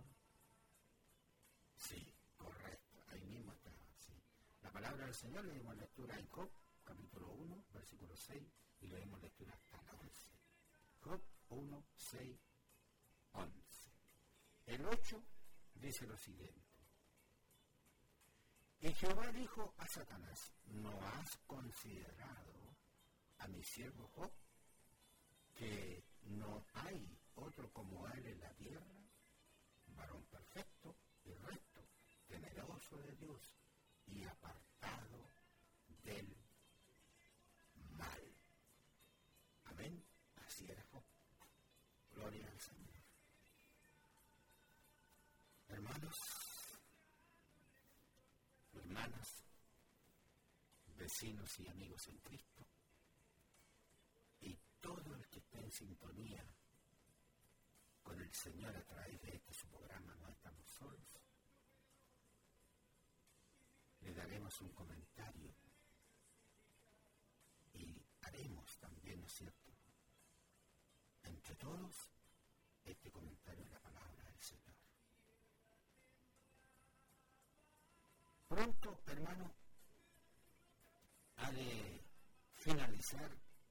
Sí, correcto, ahí mismo está, sí. La palabra del Señor le dimos lectura en Job, capítulo uno, versículo seis, y le dimos lectura hasta la once. Job uno, seis, once. El ocho dice lo siguiente. Y Jehová dijo a Satanás, ¿no has considerado a mi siervo Job, que no hay otro como él en la tierra, varón perfecto y recto, temeroso de Dios y apartado del mal? Amén. Así era Job. Gloria al Señor. Hermanos, hermanas, vecinos y amigos en Cristo, y todo el que esté en sintonía con el Señor a través de este su programa No Estamos Solos, le daremos un comentario y haremos también, ¿no es cierto?, entre todos este comentario de la palabra del Señor. Pronto, hermano, ha de finalizar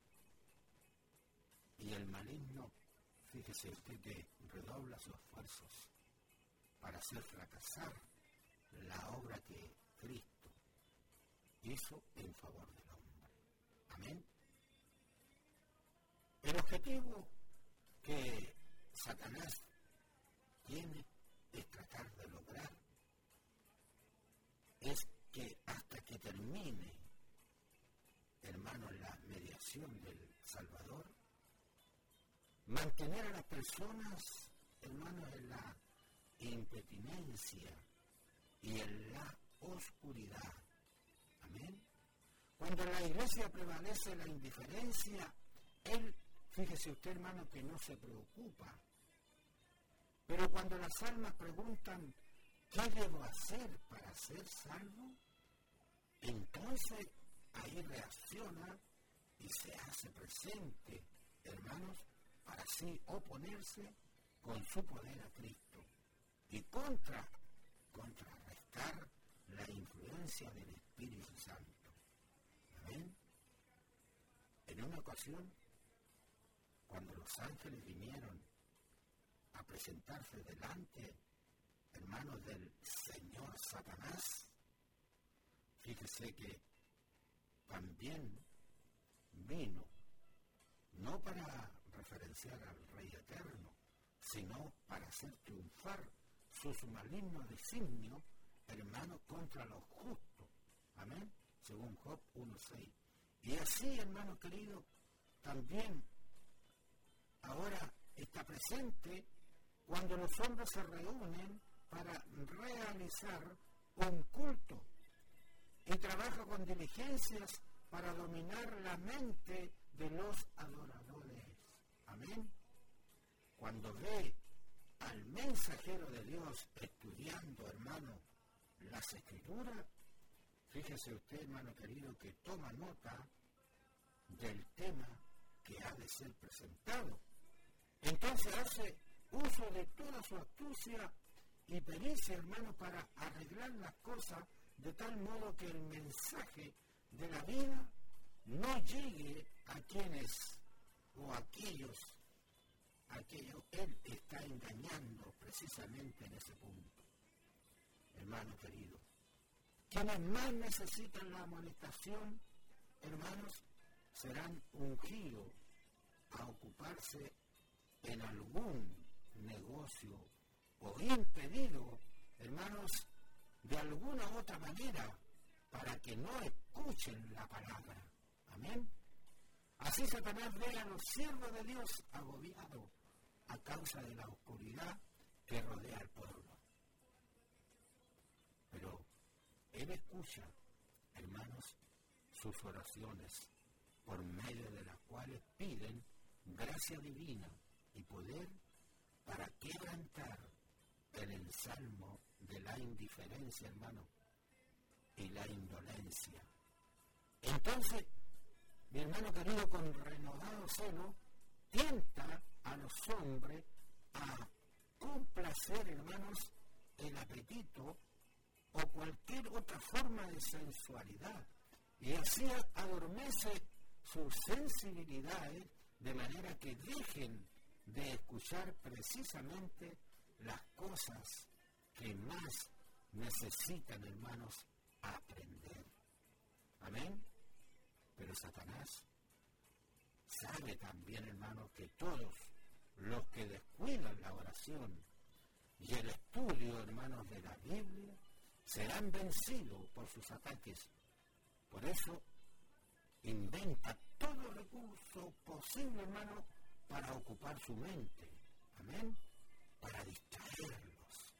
y el maligno, fíjese usted, que redobla sus esfuerzos para hacer fracasar la obra que Cristo hizo en favor del hombre. Amén. El objetivo que Satanás tiene es tratar de lograr es que hasta que termine, hermano, la mediación del Salvador, mantener a las personas, hermanos, en la impertinencia y en la oscuridad. Amén. Cuando en la iglesia prevalece la indiferencia, él, fíjese usted, hermano, que no se preocupa. Pero cuando las almas preguntan, ¿qué debo hacer para ser salvo?, entonces ahí reacciona y se hace presente, hermanos, para así oponerse con su poder a Cristo y contra, contrarrestar la influencia del Espíritu Santo. Amén. En una ocasión, cuando los ángeles vinieron a presentarse delante, hermanos, del Señor Satanás, fíjese que también vino, no para referenciar al Rey Eterno, sino para hacer triunfar sus malignos designios, hermanos, contra los justos. Amén. Según Job uno seis. Y así, hermano querido, también ahora está presente cuando los hombres se reúnen para realizar un culto y trabaja con diligencias para dominar la mente de los adoradores. Amén. Cuando ve al mensajero de Dios estudiando, hermano, las Escrituras, fíjese usted, hermano querido, que toma nota del tema que ha de ser presentado. Entonces hace uso de toda su astucia y pericia, hermano, para arreglar las cosas de tal modo que el mensaje de la vida no llegue a quienes o a aquellos, a aquellos él está engañando precisamente en ese punto. Hermano querido, quienes más necesitan la amonestación, hermanos, serán ungidos a ocuparse en algún negocio o impedido, hermanos, de alguna u otra manera, para que no escuchen la palabra. Amén. Así Satanás ve a los siervos de Dios agobiados a causa de la oscuridad que rodea al pueblo. Pero Él escucha, hermanos, sus oraciones, por medio de las cuales piden gracia divina y poder para quebrantar el ensalmo de la indiferencia, hermano, y la indolencia. Entonces, mi hermano querido, con renovado celo, tienta a los hombres a complacer, hermanos, el apetito o cualquier otra forma de sensualidad. Y así adormece sus sensibilidades de manera que dejen de escuchar precisamente las cosas que más necesitan, hermanos, aprender. Amén. Pero Satanás sabe también, hermanos, que todos los que descuidan la oración y el estudio, hermanos, de la Biblia, serán vencidos por sus ataques. Por eso inventa todo recurso posible, hermano, para ocupar su mente. Amén. Para distraerlos.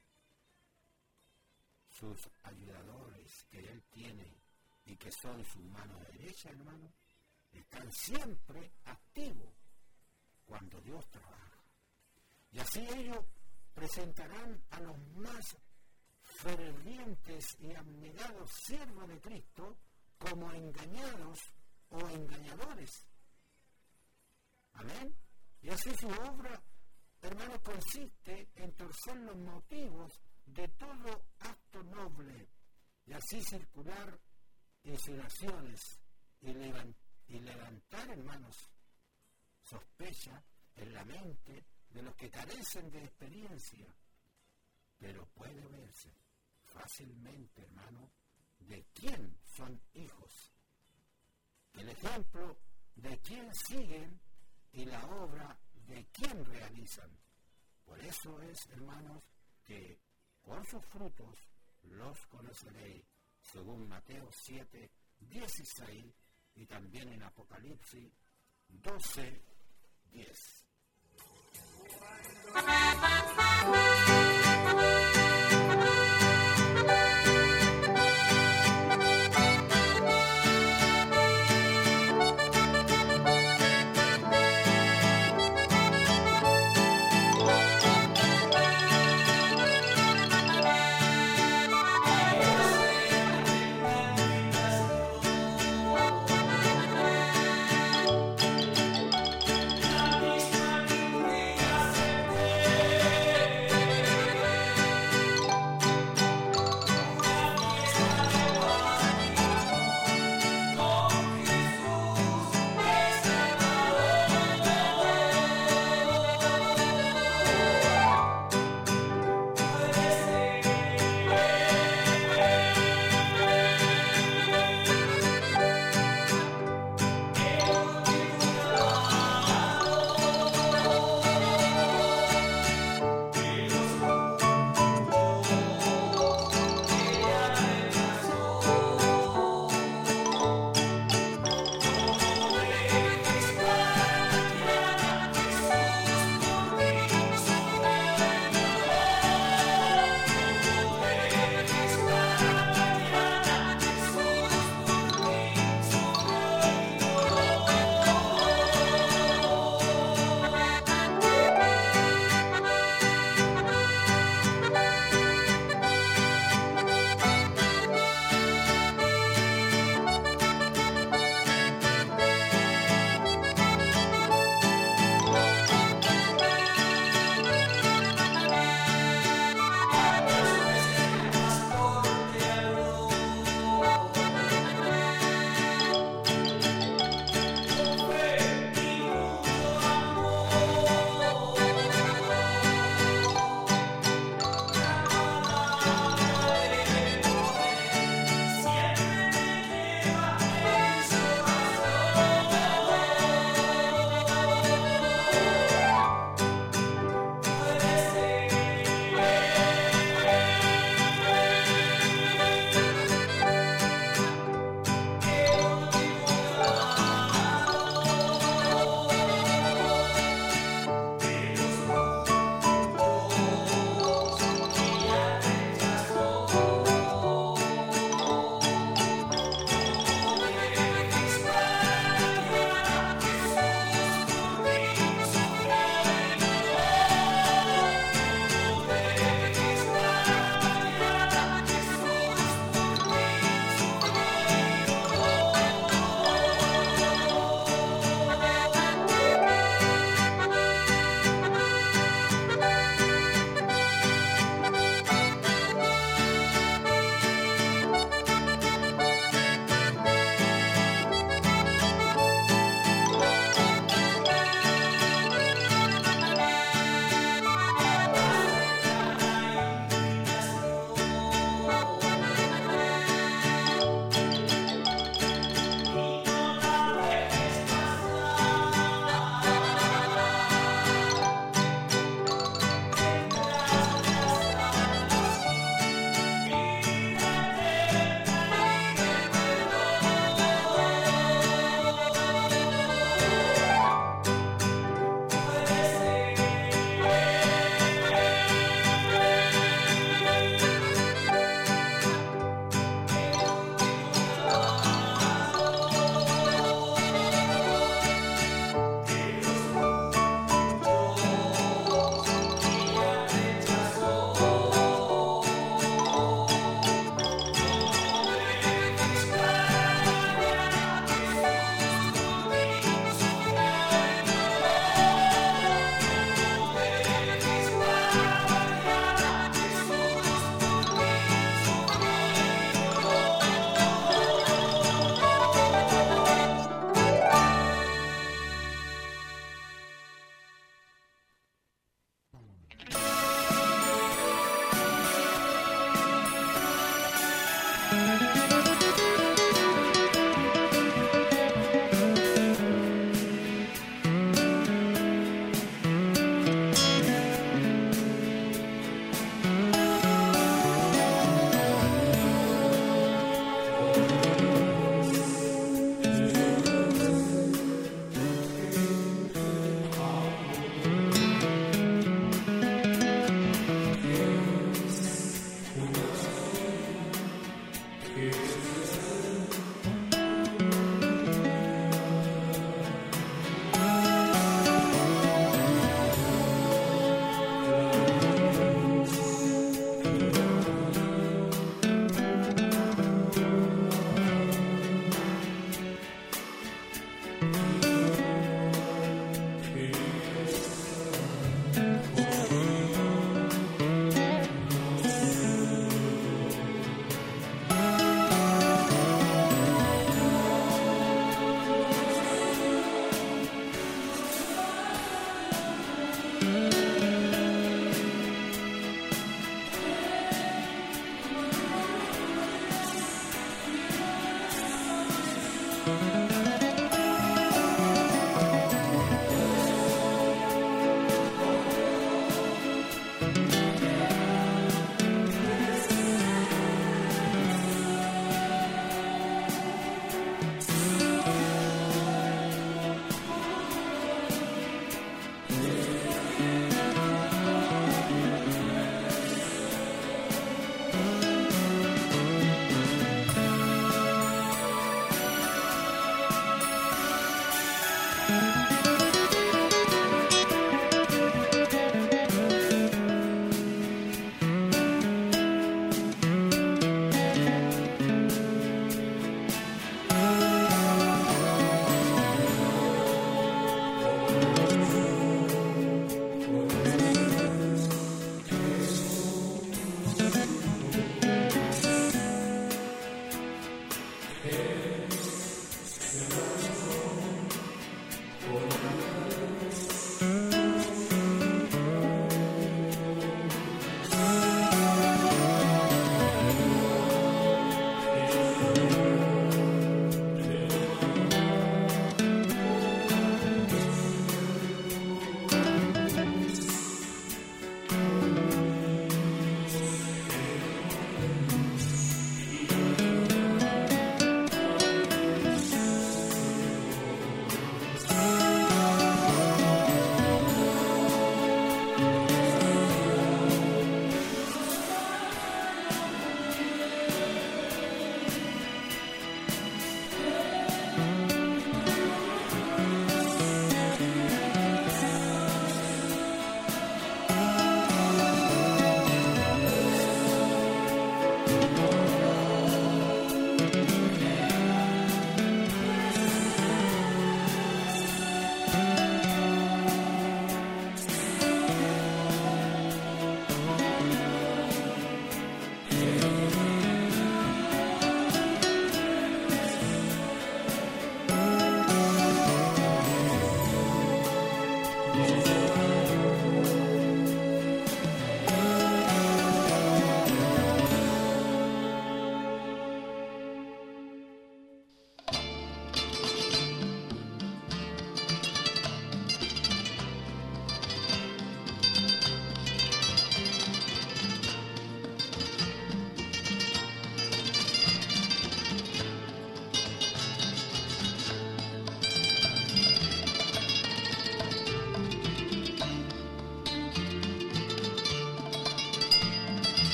Sus ayudadores que él tiene y que son su mano derecha, hermano, están siempre activos cuando Dios trabaja. Y así ellos presentarán a los más fervientes y abnegados siervos de Cristo como engañados o engañadores. Amén. Y así su obra, hermano, consiste en torcer los motivos de todo acto noble y así circular insinuaciones y, levant- y levantar, hermanos, sospecha en la mente de los que carecen de experiencia. Pero puede verse fácilmente, hermano, de quién son hijos, el ejemplo de quién siguen y la obra de quién realizan. Por eso es, hermanos, que por sus frutos los conoceréis, según Mateo siete, dieciséis y también en Apocalipsis doce, diez.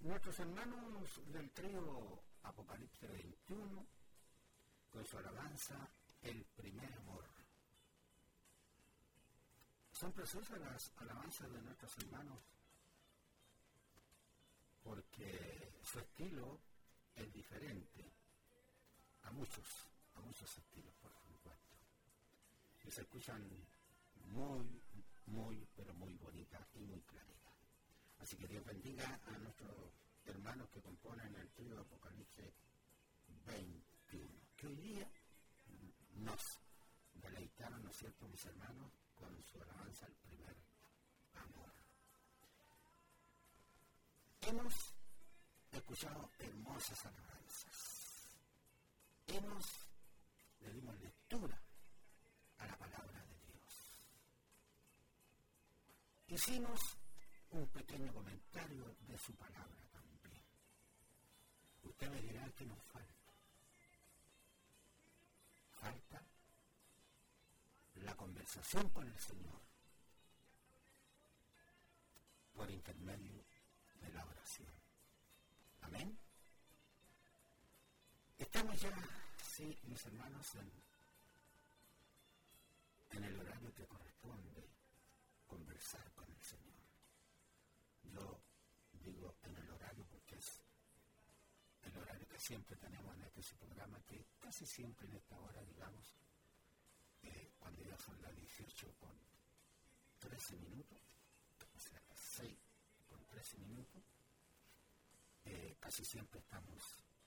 nuestros hermanos del trío Apocalipsis veintiuno, con su alabanza, El primer amor. Son preciosas las alabanzas de nuestros hermanos, porque su estilo es diferente a muchos, a muchos estilos, por supuesto. Y se escuchan muy, muy, pero muy bonitas y muy claritas. Así que Dios bendiga a nuestros hermanos que componen el trío Apocalipsis veintiuno, que hoy día nos deleitaron, ¿no es cierto, mis hermanos, con su alabanza al primer amor. Hemos escuchado hermosas alabanzas. Hemos, le dimos lectura a la palabra de Dios. Hicimos un pequeño comentario de su palabra también. Usted me dirá que nos falta. Falta la conversación con el Señor por intermedio de la oración. Amén. Estamos ya, sí, mis hermanos, en, en el horario que corresponde conversar con el Señor. Yo digo en el horario porque es el horario que siempre tenemos en este programa, que casi siempre en esta hora, digamos, eh, cuando ya son las dieciocho con trece minutos, o sea, las seis con trece minutos, eh, casi siempre estamos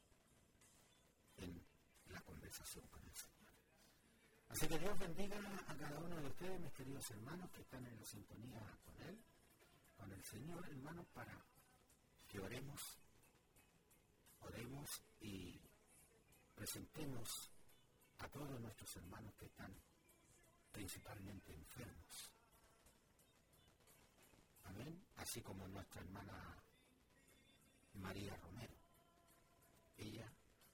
en la conversación con el Señor. Así que Dios bendiga a cada uno de ustedes, mis queridos hermanos, que están en la sintonía con Él, con el Señor, hermanos, para que oremos, oremos y presentemos a todos nuestros hermanos que están principalmente enfermos. Amén. Así como nuestra hermana María Romero. Ella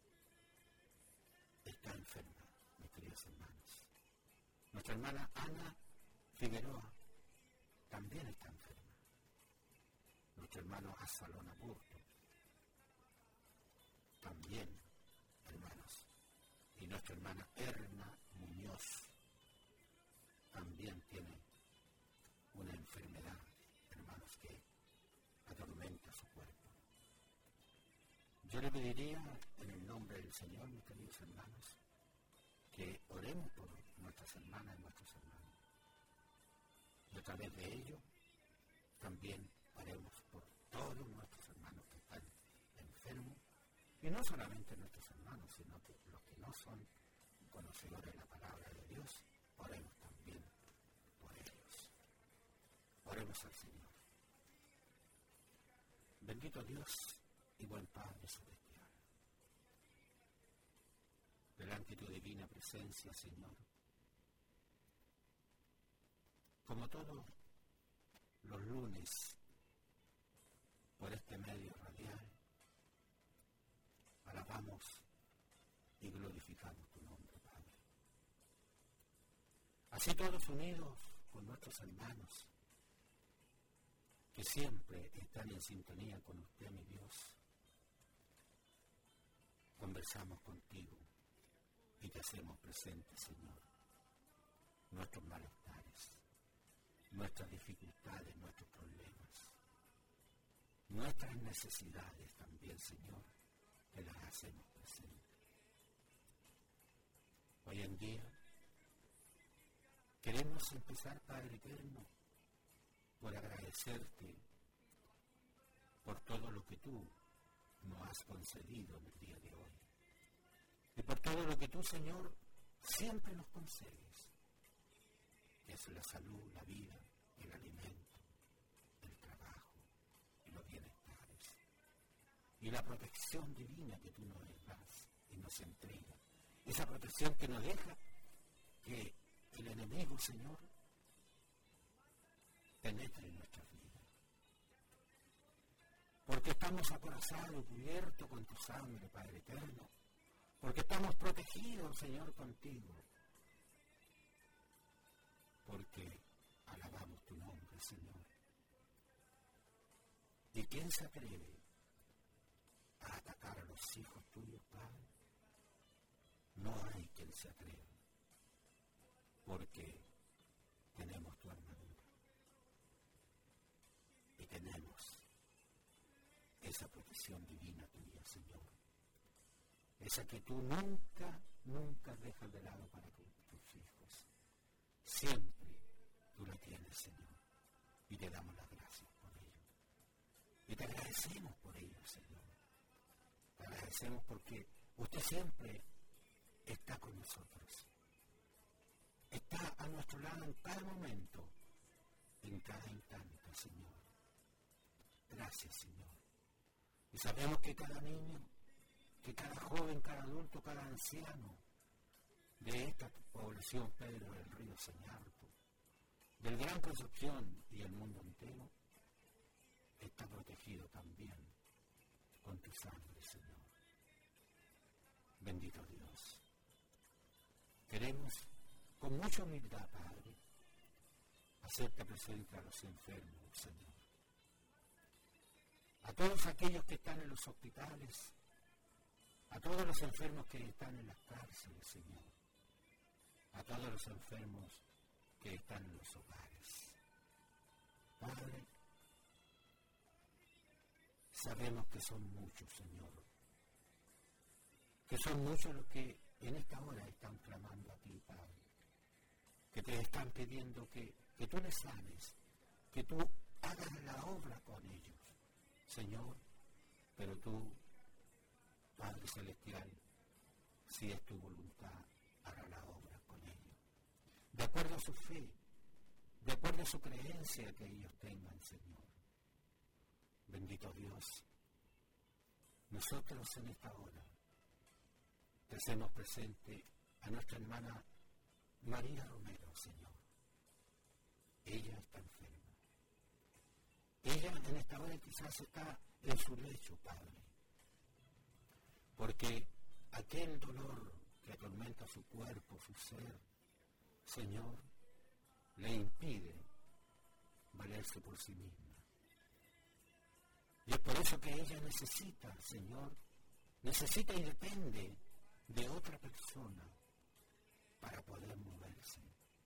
está enferma, mis queridos hermanos. Nuestra hermana Ana Figueroa también está enferma. Nuestro hermano Azalón Aburto también, hermanos. Y nuestra hermana Erna Muñoz también tiene una enfermedad, hermanos, que atormenta su cuerpo. Yo le pediría en el nombre del Señor, mis queridos hermanos, que oremos por nuestras hermanas y nuestros hermanos. Y a través de ello, también oremos por todos nuestros hermanos que están enfermos. Y no solamente nuestros hermanos, sino que los que no son conocedores de la palabra de Dios, oremos también por ellos. Oremos al Señor. Bendito Dios y buen Padre celestial. Delante de tu divina presencia, Señor, como todos los lunes, por este medio radial, alabamos y glorificamos tu nombre, Padre. Así todos unidos con nuestros hermanos, que siempre están en sintonía con usted, mi Dios, conversamos contigo y te hacemos presente, Señor, nuestros malestares, nuestras dificultades, nuestros problemas, nuestras necesidades también, Señor, te las hacemos presentes. Hoy en día queremos empezar, Padre eterno, por agradecerte por todo lo que tú nos has concedido en el día de hoy. Y por todo lo que tú, Señor, siempre nos concedes, que es la salud, la vida, el alimento, el trabajo y los bienestares. Y la protección divina que tú nos das y nos entregas. Esa protección que nos deja que el enemigo, Señor, penetre en nuestra vida. Porque estamos acorazados, cubiertos con tu sangre, Padre eterno. Porque estamos protegidos, Señor, contigo. Porque alabamos tu nombre, Señor. ¿Y quién se atreve tuyos, Padre, no hay quien se atreva, porque tenemos tu armadura y tenemos esa protección divina tuya, Señor. Esa que tú nunca, nunca dejas de lado para tus hijos. Siempre tú la tienes, Señor. Y te damos las gracias por ello. Y te agradecemos por ello, Señor. Te agradecemos porque usted siempre está con nosotros. Está a nuestro lado en cada momento, en cada instante, Señor. Gracias, Señor. Y sabemos que cada niño, que cada joven, cada adulto, cada anciano de esta población Pedro del Río Señarto, del Gran Concepción y el mundo entero, está protegido también con tu sangre, Señor. Bendito Dios. Queremos, con mucha humildad, Padre, hacerte presente a los enfermos, Señor. A todos aquellos que están en los hospitales, a todos los enfermos que están en las cárceles, Señor. A todos los enfermos que están en los hogares. Padre, sabemos que son muchos, Señor. Que son muchos los que en esta hora están clamando a ti, Padre. Que te están pidiendo que, que tú les sanes, que tú hagas la obra con ellos, Señor. Pero tú, Padre Celestial, si es tu voluntad, hará la obra con ellos. De acuerdo a su fe, de acuerdo a su creencia que ellos tengan, Señor. Bendito Dios, nosotros en esta hora te hacemos presente a nuestra hermana María Romero, Señor. Ella está enferma. Ella en esta hora quizás está en su lecho, Padre. Porque aquel dolor que atormenta su cuerpo, su ser, Señor, le impide valerse por sí misma. Y es por eso que ella necesita, Señor, necesita y depende de otra persona para poder moverse,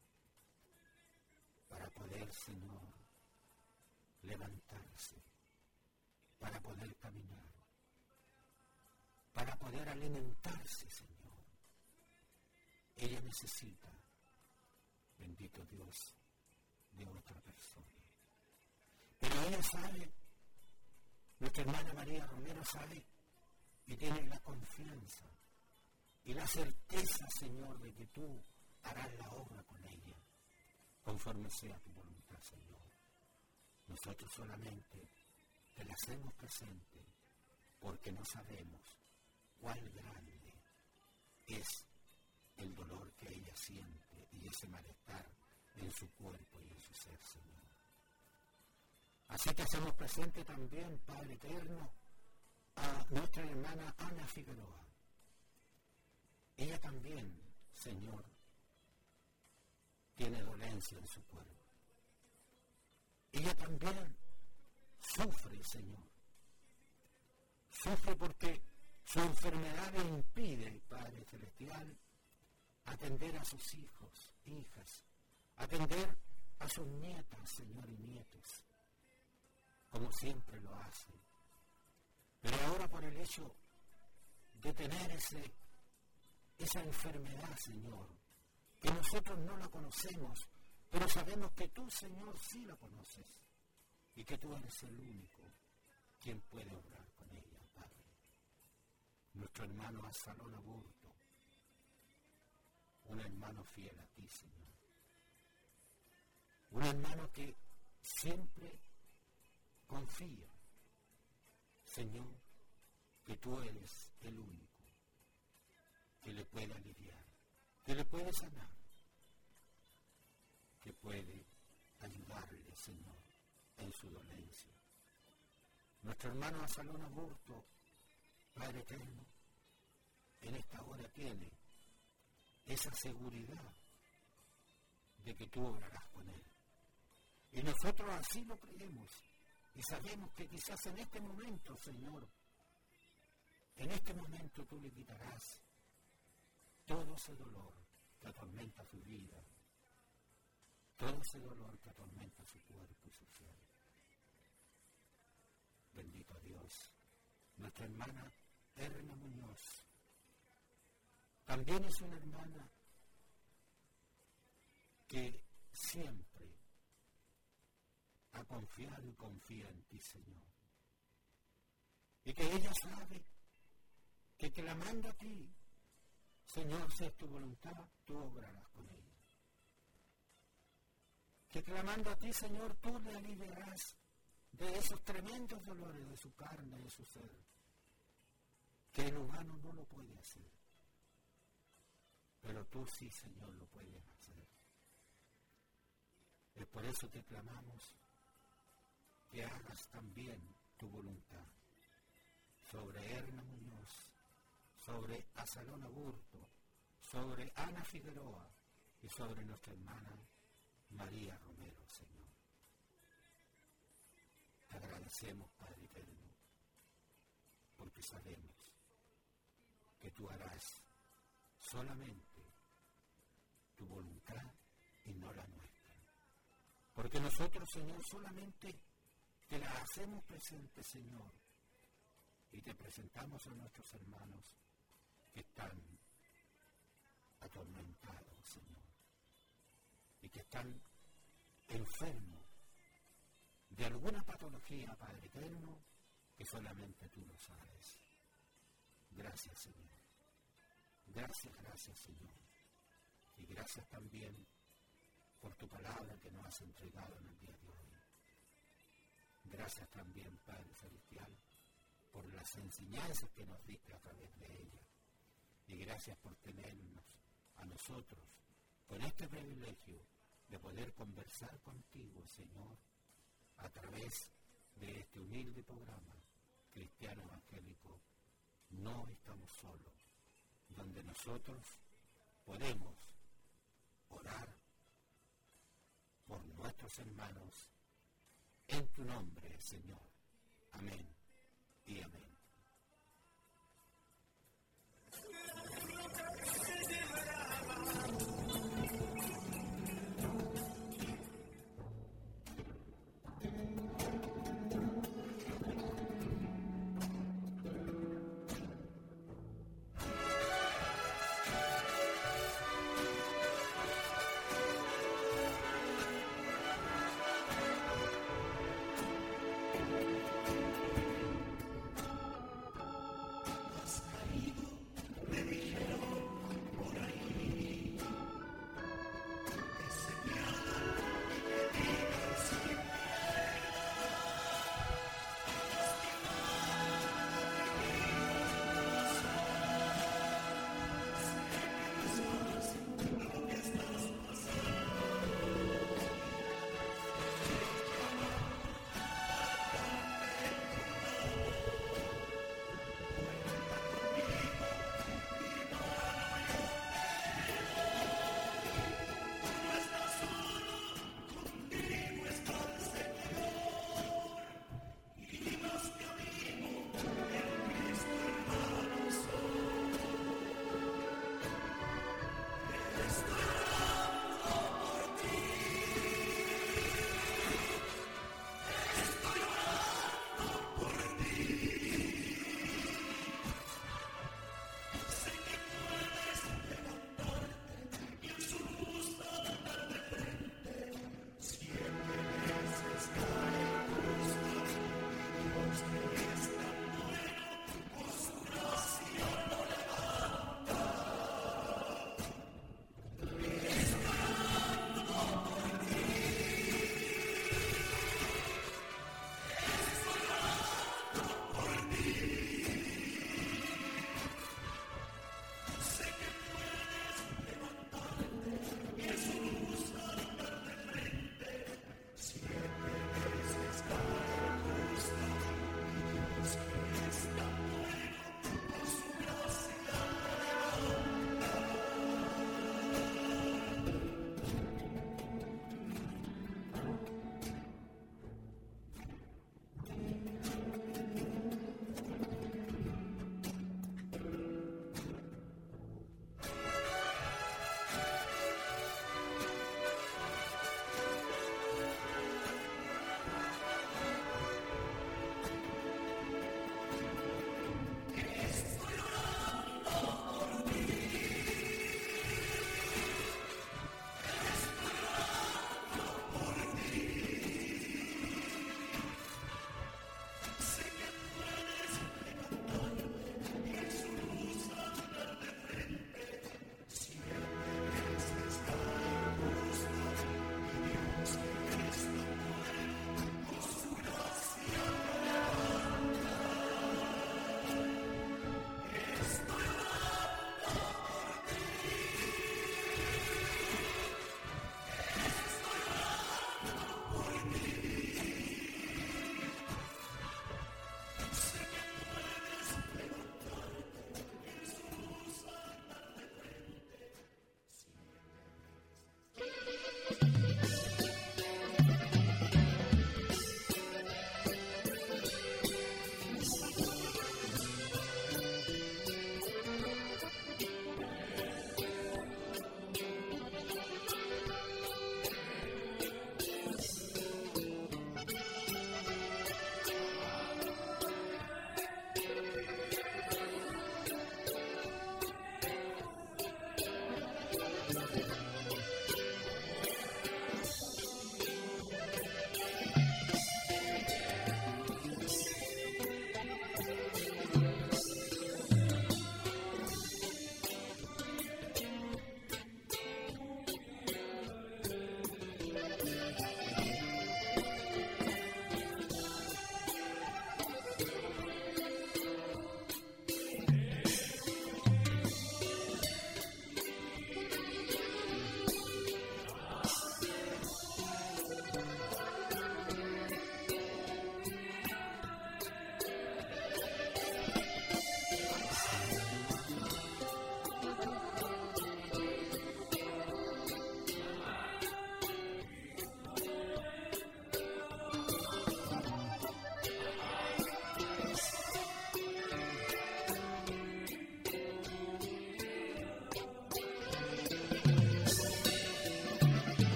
para poder, Señor, levantarse, para poder caminar, para poder alimentarse, Señor. Ella necesita, bendito Dios, de otra persona. Pero ella sabe, nuestra hermana María Romero sabe y tiene la confianza y la certeza, Señor, de que tú harás la obra con ella, conforme sea tu voluntad, Señor. Nosotros solamente te la hacemos presente porque no sabemos cuál grande es el dolor que ella siente y ese malestar en su cuerpo y en su ser, Señor. Así que hacemos presente también, Padre eterno, a nuestra hermana Ana Figueroa. Ella también, Señor, tiene dolencia en su cuerpo. Ella también sufre, Señor. Sufre porque su enfermedad le impide, Padre Celestial, atender a sus hijos, hijas, atender a sus nietas, Señor, y nietos, como siempre lo hace. Pero ahora por el hecho de tener ese, esa enfermedad, Señor, que nosotros no la conocemos, pero sabemos que tú, Señor, sí la conoces y que tú eres el único quien puede obrar con ella, Padre. Nuestro hermano Absalón Aburto, un hermano fiel a ti, Señor. Un hermano que siempre confía, Señor, que tú eres el único que le puede aliviar, que le puede sanar, que puede ayudarle, Señor, en su dolencia. Nuestro hermano Absalón Aburto, Padre eterno, en esta hora tiene esa seguridad de que tú obrarás con él. Y nosotros así lo creemos y sabemos que quizás en este momento, Señor, en este momento tú le quitarás todo ese dolor que atormenta su vida, todo ese dolor que atormenta su cuerpo y su ser. Bendito Dios. Nuestra hermana Erna Muñoz también es una hermana que siempre ha confiado y confía en ti, Señor. Y que ella sabe que clamando a ti, Señor, si es tu voluntad, tú obrarás con ella. Que clamando a ti, Señor, tú le aliviarás de esos tremendos dolores de su carne y de su ser, que el humano no lo puede hacer. Pero tú sí, Señor, lo puedes hacer. Es por eso que clamamos que hagas también tu voluntad sobre Erna Muñoz, sobre Azalón Aburto, sobre Ana Figueroa y sobre nuestra hermana María Romero, Señor. Te agradecemos, Padre eterno, porque sabemos que tú harás solamente tu voluntad y no la nuestra. Porque nosotros, Señor, solamente te la hacemos presente, Señor, y te presentamos a nuestros hermanos que están atormentados, Señor, y que están enfermos de alguna patología, Padre eterno, que solamente tú lo sabes. Gracias, Señor. Gracias, gracias, Señor. Y gracias también por tu palabra que nos has entregado en el día de hoy. Gracias también, Padre Celestial, por las enseñanzas que nos diste a través de ella. Y gracias por tenernos a nosotros con este privilegio de poder conversar contigo, Señor, a través de este humilde programa cristiano evangélico. No estamos solos, donde nosotros podemos orar por nuestros hermanos en tu nombre, Señor. Amén y amén.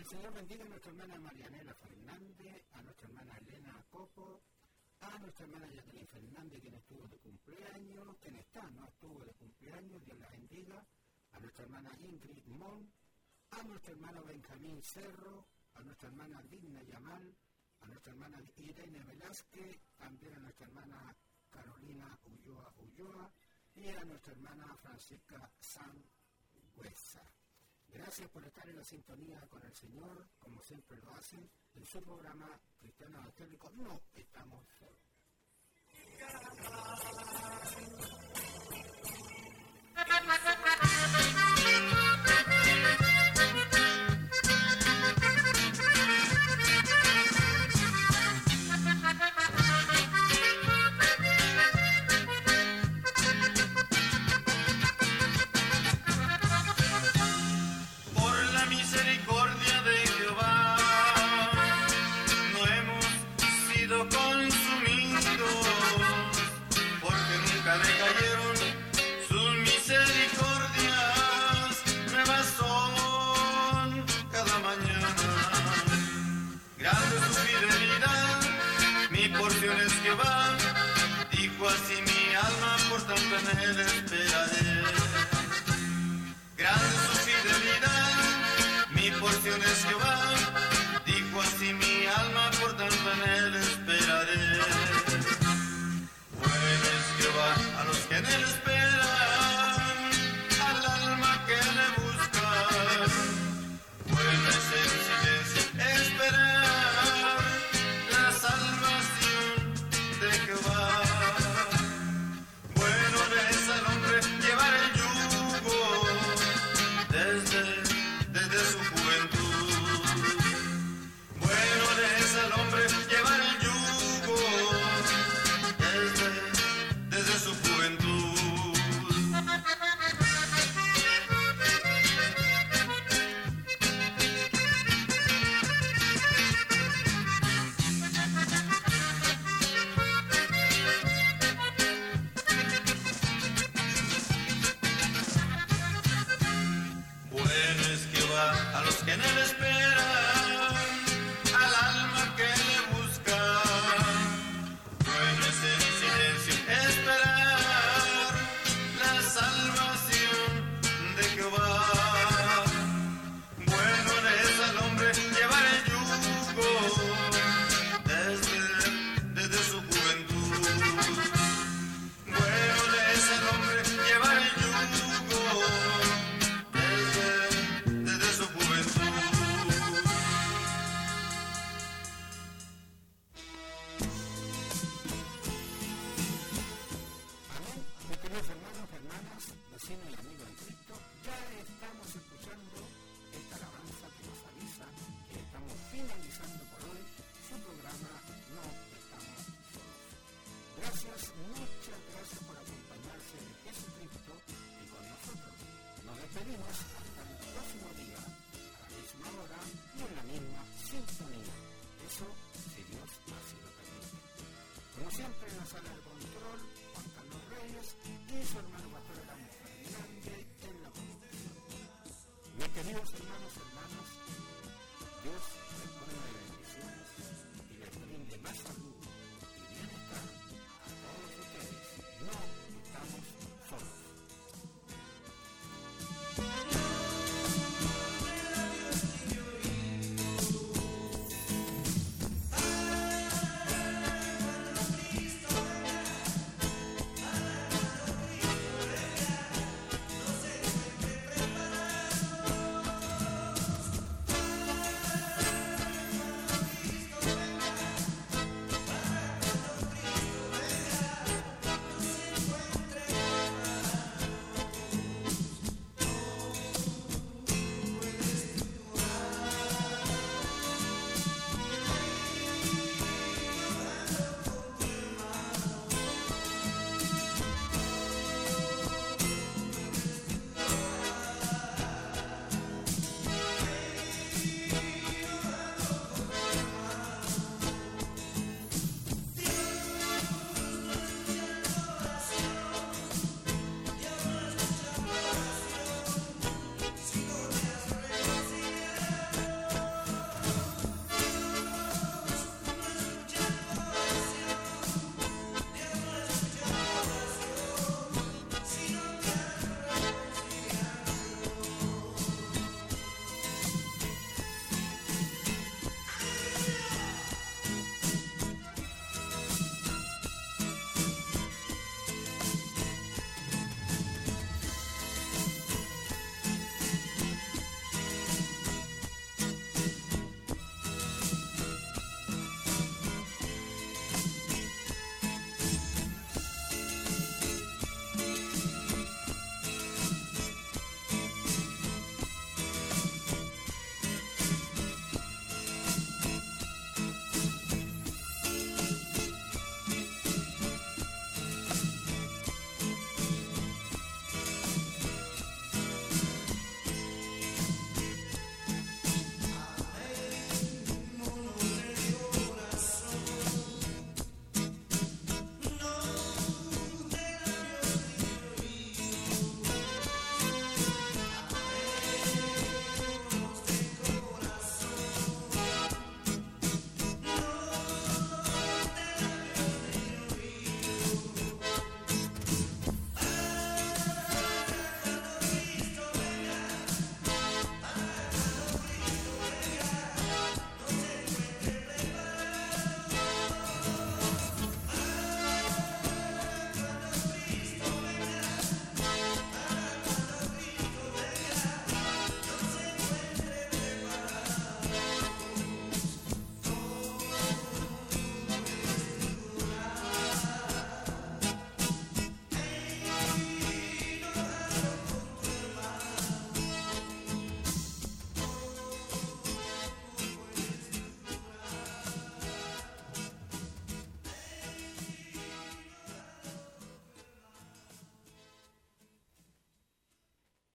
Señor bendiga a nuestra hermana Marianela Fernández, a nuestra hermana Elena Copo, a nuestra hermana Jacqueline Fernández, quien estuvo de cumpleaños, quien está, no estuvo de cumpleaños, Dios la bendiga, a nuestra hermana Ingrid Mon, a nuestro hermano Benjamín Cerro, a nuestra hermana Digna Yamal, a nuestra hermana Irene Velázquez, también a nuestra hermana Carolina Ulloa Ulloa y a nuestra hermana Francisca Sangüesa. Gracias por estar en la sintonía con el Señor, como siempre lo hacen, en su programa Cristiano Evangélico. No estamos solos. En el